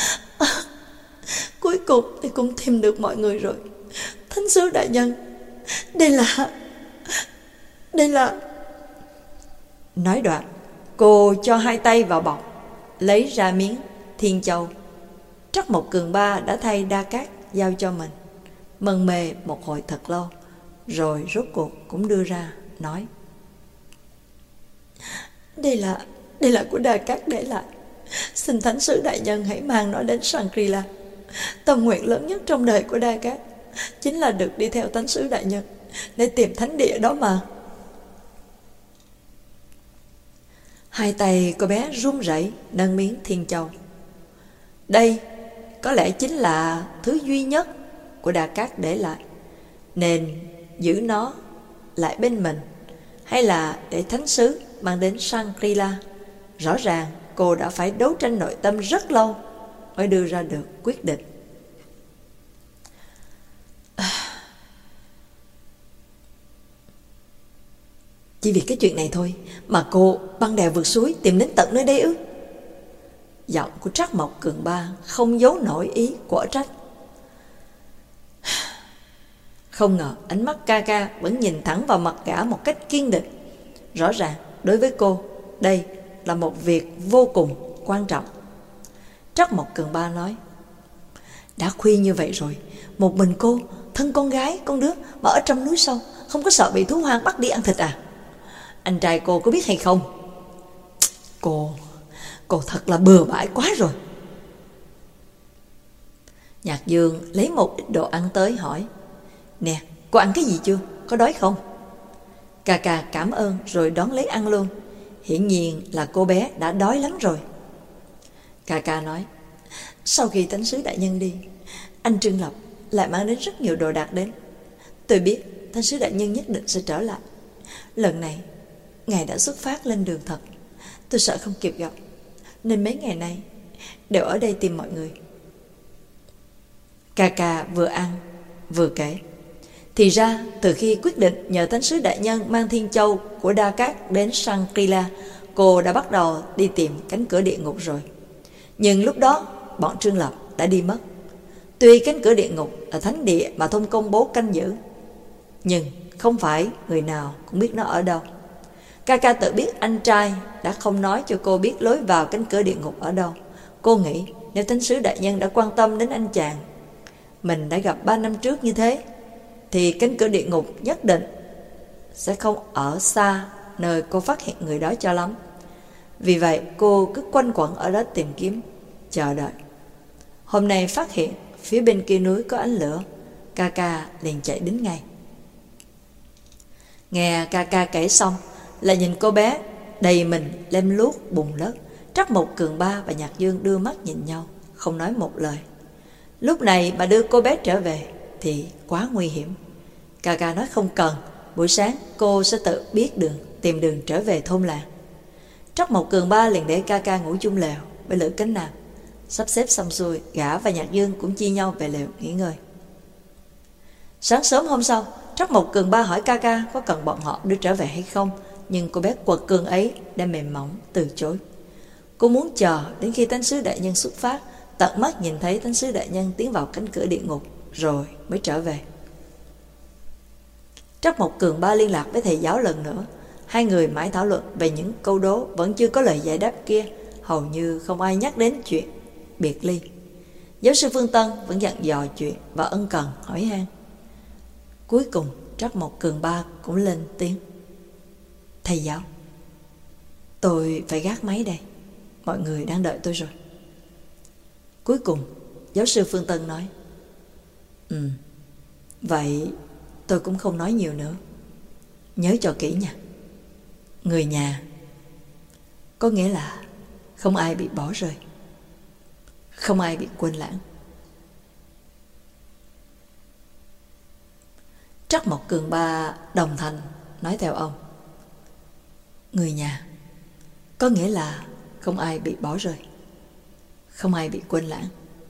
Cuối cùng thì cũng tìm được mọi người rồi. Thánh sứ đại nhân, đây là... Nói đoạn, cô cho hai tay vào bọc, lấy ra miếng thiên châu. Trắc Mộc Cường Ba đã thay Đa Cát giao cho mình. Mân mê một hồi thật lâu, rồi rốt cuộc cũng đưa ra, nói: Đây là của Đa Cát để lại. Xin thánh sứ đại nhân hãy mang nó đến Shangri-La. Tâm nguyện lớn nhất trong đời của Đa Cát chính là được đi theo thánh sứ đại nhân để tìm thánh địa đó mà. Hai tay cô bé run rẩy nâng miếng thiên châu. Đây có lẽ chính là thứ duy nhất của Đa Cát để lại, nên giữ nó lại bên mình, hay là để thánh sứ mang đến Shangri-La? Rõ ràng cô đã phải đấu tranh nội tâm rất lâu mới đưa ra được quyết định. Chỉ vì cái chuyện này thôi mà cô băng đèo vượt suối tìm đến tận nơi đây ư? Giọng của Trắc Mộc Cường Ba không giấu nổi ý quở trách. Không ngờ ánh mắt ca ca vẫn nhìn thẳng vào mặt gã một cách kiên định. Rõ ràng đối với cô, đây là một việc vô cùng quan trọng. Trắc Mộc Cường Ba nói: đã khuya như vậy rồi, một mình cô, thân con gái, con đứa mà ở trong núi sâu, không có sợ bị thú hoang bắt đi ăn thịt à? Anh trai cô có biết hay không? Cô thật là bừa bãi quá rồi. Nhạc Dương lấy một ít đồ ăn tới hỏi: nè, cô ăn cái gì chưa? Có đói không? Cà cà cảm ơn rồi đón lấy ăn luôn. Hiển nhiên là cô bé đã đói lắm rồi. Cà cà nói: sau khi thánh sứ đại nhân đi, anh Trương Lập lại mang đến rất nhiều đồ đạc đến. Tôi biết thánh sứ đại nhân nhất định sẽ trở lại. Lần này ngài đã xuất phát lên đường thật. Tôi sợ không kịp gặp, nên mấy ngày nay đều ở đây tìm mọi người. Cà cà vừa ăn vừa kể: thì ra từ khi quyết định nhờ thánh sứ đại nhân mang thiên châu của Đa Cát đến Shangri-La, cô đã bắt đầu đi tìm cánh cửa địa ngục rồi. Nhưng lúc đó bọn Trương Lập đã đi mất. Tuy cánh cửa địa ngục là thánh địa mà Thông Công Bố canh giữ, nhưng không phải người nào cũng biết nó ở đâu. Ca ca tự biết anh trai đã không nói cho cô biết lối vào cánh cửa địa ngục ở đâu. Cô nghĩ nếu thánh sứ đại nhân đã quan tâm đến anh chàng mình đã gặp 3 năm trước như thế, thì cánh cửa địa ngục nhất định sẽ không ở xa nơi cô phát hiện người đó cho lắm. Vì vậy cô cứ quanh quẩn ở đó tìm kiếm, chờ đợi. Hôm nay phát hiện phía bên kia núi có ánh lửa, ca ca liền chạy đến ngay. Nghe ca ca kể xong là nhìn cô bé đầy mình lem luốc bùn đất. Trắc Mộc Cường Ba và Nhạc Dương đưa mắt nhìn nhau, không nói một lời. Lúc này mà đưa cô bé trở về thì quá nguy hiểm. Ca ca nói không cần, buổi sáng cô sẽ tự biết đường, tìm đường trở về thôn làng. Trắc Mộc Cường Ba liền để ca ca ngủ chung lều với Lữ Cánh Nam. Sắp xếp xong xuôi, gã và Nhạc Dương cũng chia nhau về lều nghỉ ngơi. Sáng sớm hôm sau, Trắc Mộc Cường Ba hỏi ca ca có cần bọn họ đưa trở về hay không, nhưng cô bé quật cường ấy đã mềm mỏng từ chối. Cô muốn chờ đến khi thánh sứ đại nhân xuất phát, tận mắt nhìn thấy thánh sứ đại nhân tiến vào cánh cửa địa ngục rồi mới trở về. Trắc Mộc Cường Ba liên lạc với thầy giáo lần nữa. Hai người mãi thảo luận về những câu đố vẫn chưa có lời giải đáp kia. Hầu như không ai nhắc đến chuyện biệt ly. Giáo sư Phương Tân vẫn dặn dò chuyện và ân cần hỏi han. Cuối cùng Trắc Mộc Cường Ba cũng lên tiếng: thầy giáo, tôi phải gác máy đây, mọi người đang đợi tôi rồi. Cuối cùng giáo sư Phương Tân nói: vậy tôi cũng không nói nhiều nữa. Nhớ cho kỹ nha. Người nhà có nghĩa là không ai bị bỏ rơi, không ai bị quên lãng. Trắc Mộc Cường Ba đồng thanh nói theo ông: người nhà, có nghĩa là không ai bị bỏ rơi, không ai bị quên lãng.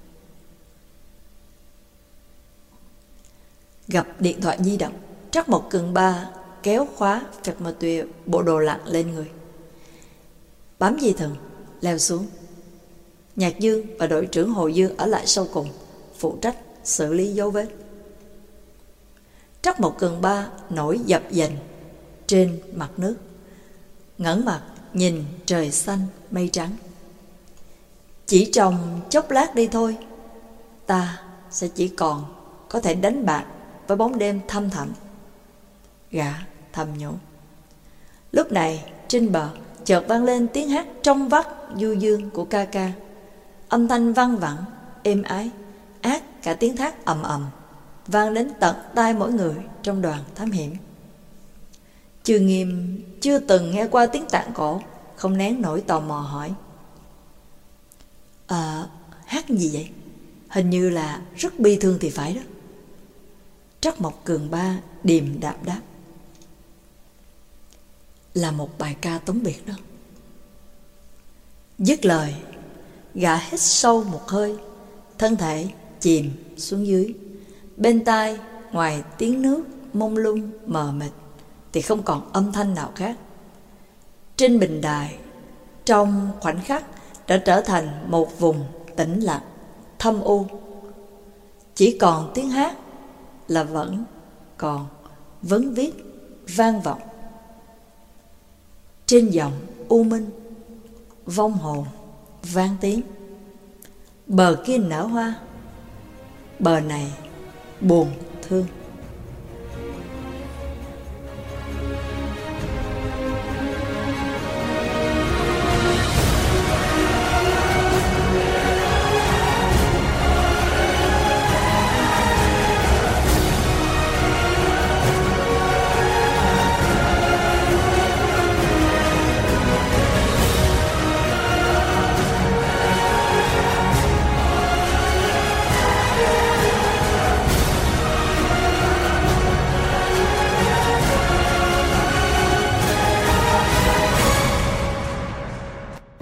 Gặp điện thoại di động, Trắc Mộc Cường Ba kéo khóa Phật Mơ Tuyệt bộ đồ lặn lên người, bám dây thừng leo xuống. Nhạc Dương và đội trưởng Hồ Dương ở lại sau cùng, phụ trách xử lý dấu vết. Trắc Mộc Cường Ba nổi dập dềnh trên mặt nước, ngẩng mặt nhìn trời xanh mây trắng. Chỉ trong chốc lát đi thôi, ta sẽ chỉ còn có thể đánh bạc với bóng đêm thăm thẳm. Gã thầm nhủ. Lúc này trên bờ chợt vang lên tiếng hát trong vắt du dương của ca ca. Âm thanh văng vẳng êm ái, át cả tiếng thác ầm ầm, vang đến tận tai mỗi người trong đoàn thám hiểm. Trừ Nghiêm chưa từng nghe qua tiếng tạng cổ, không nén nổi tò mò hỏi: hát gì vậy? Hình như là rất bi thương thì phải đó. Trắc Mộc Cường Ba điềm đạm đáp: là một bài ca tống biệt đó. Dứt lời, gã hít sâu một hơi, thân thể chìm xuống dưới. Bên tai, ngoài tiếng nước mông lung mờ mịt thì không còn âm thanh nào khác. Trên bình đài, trong khoảnh khắc đã trở thành một vùng tĩnh lặng, thâm u. Chỉ còn tiếng hát là vẫn còn vấn viết vang vọng. Trên dòng u minh, vong hồn vang tiếng. Bờ kia nở hoa, bờ này buồn thương.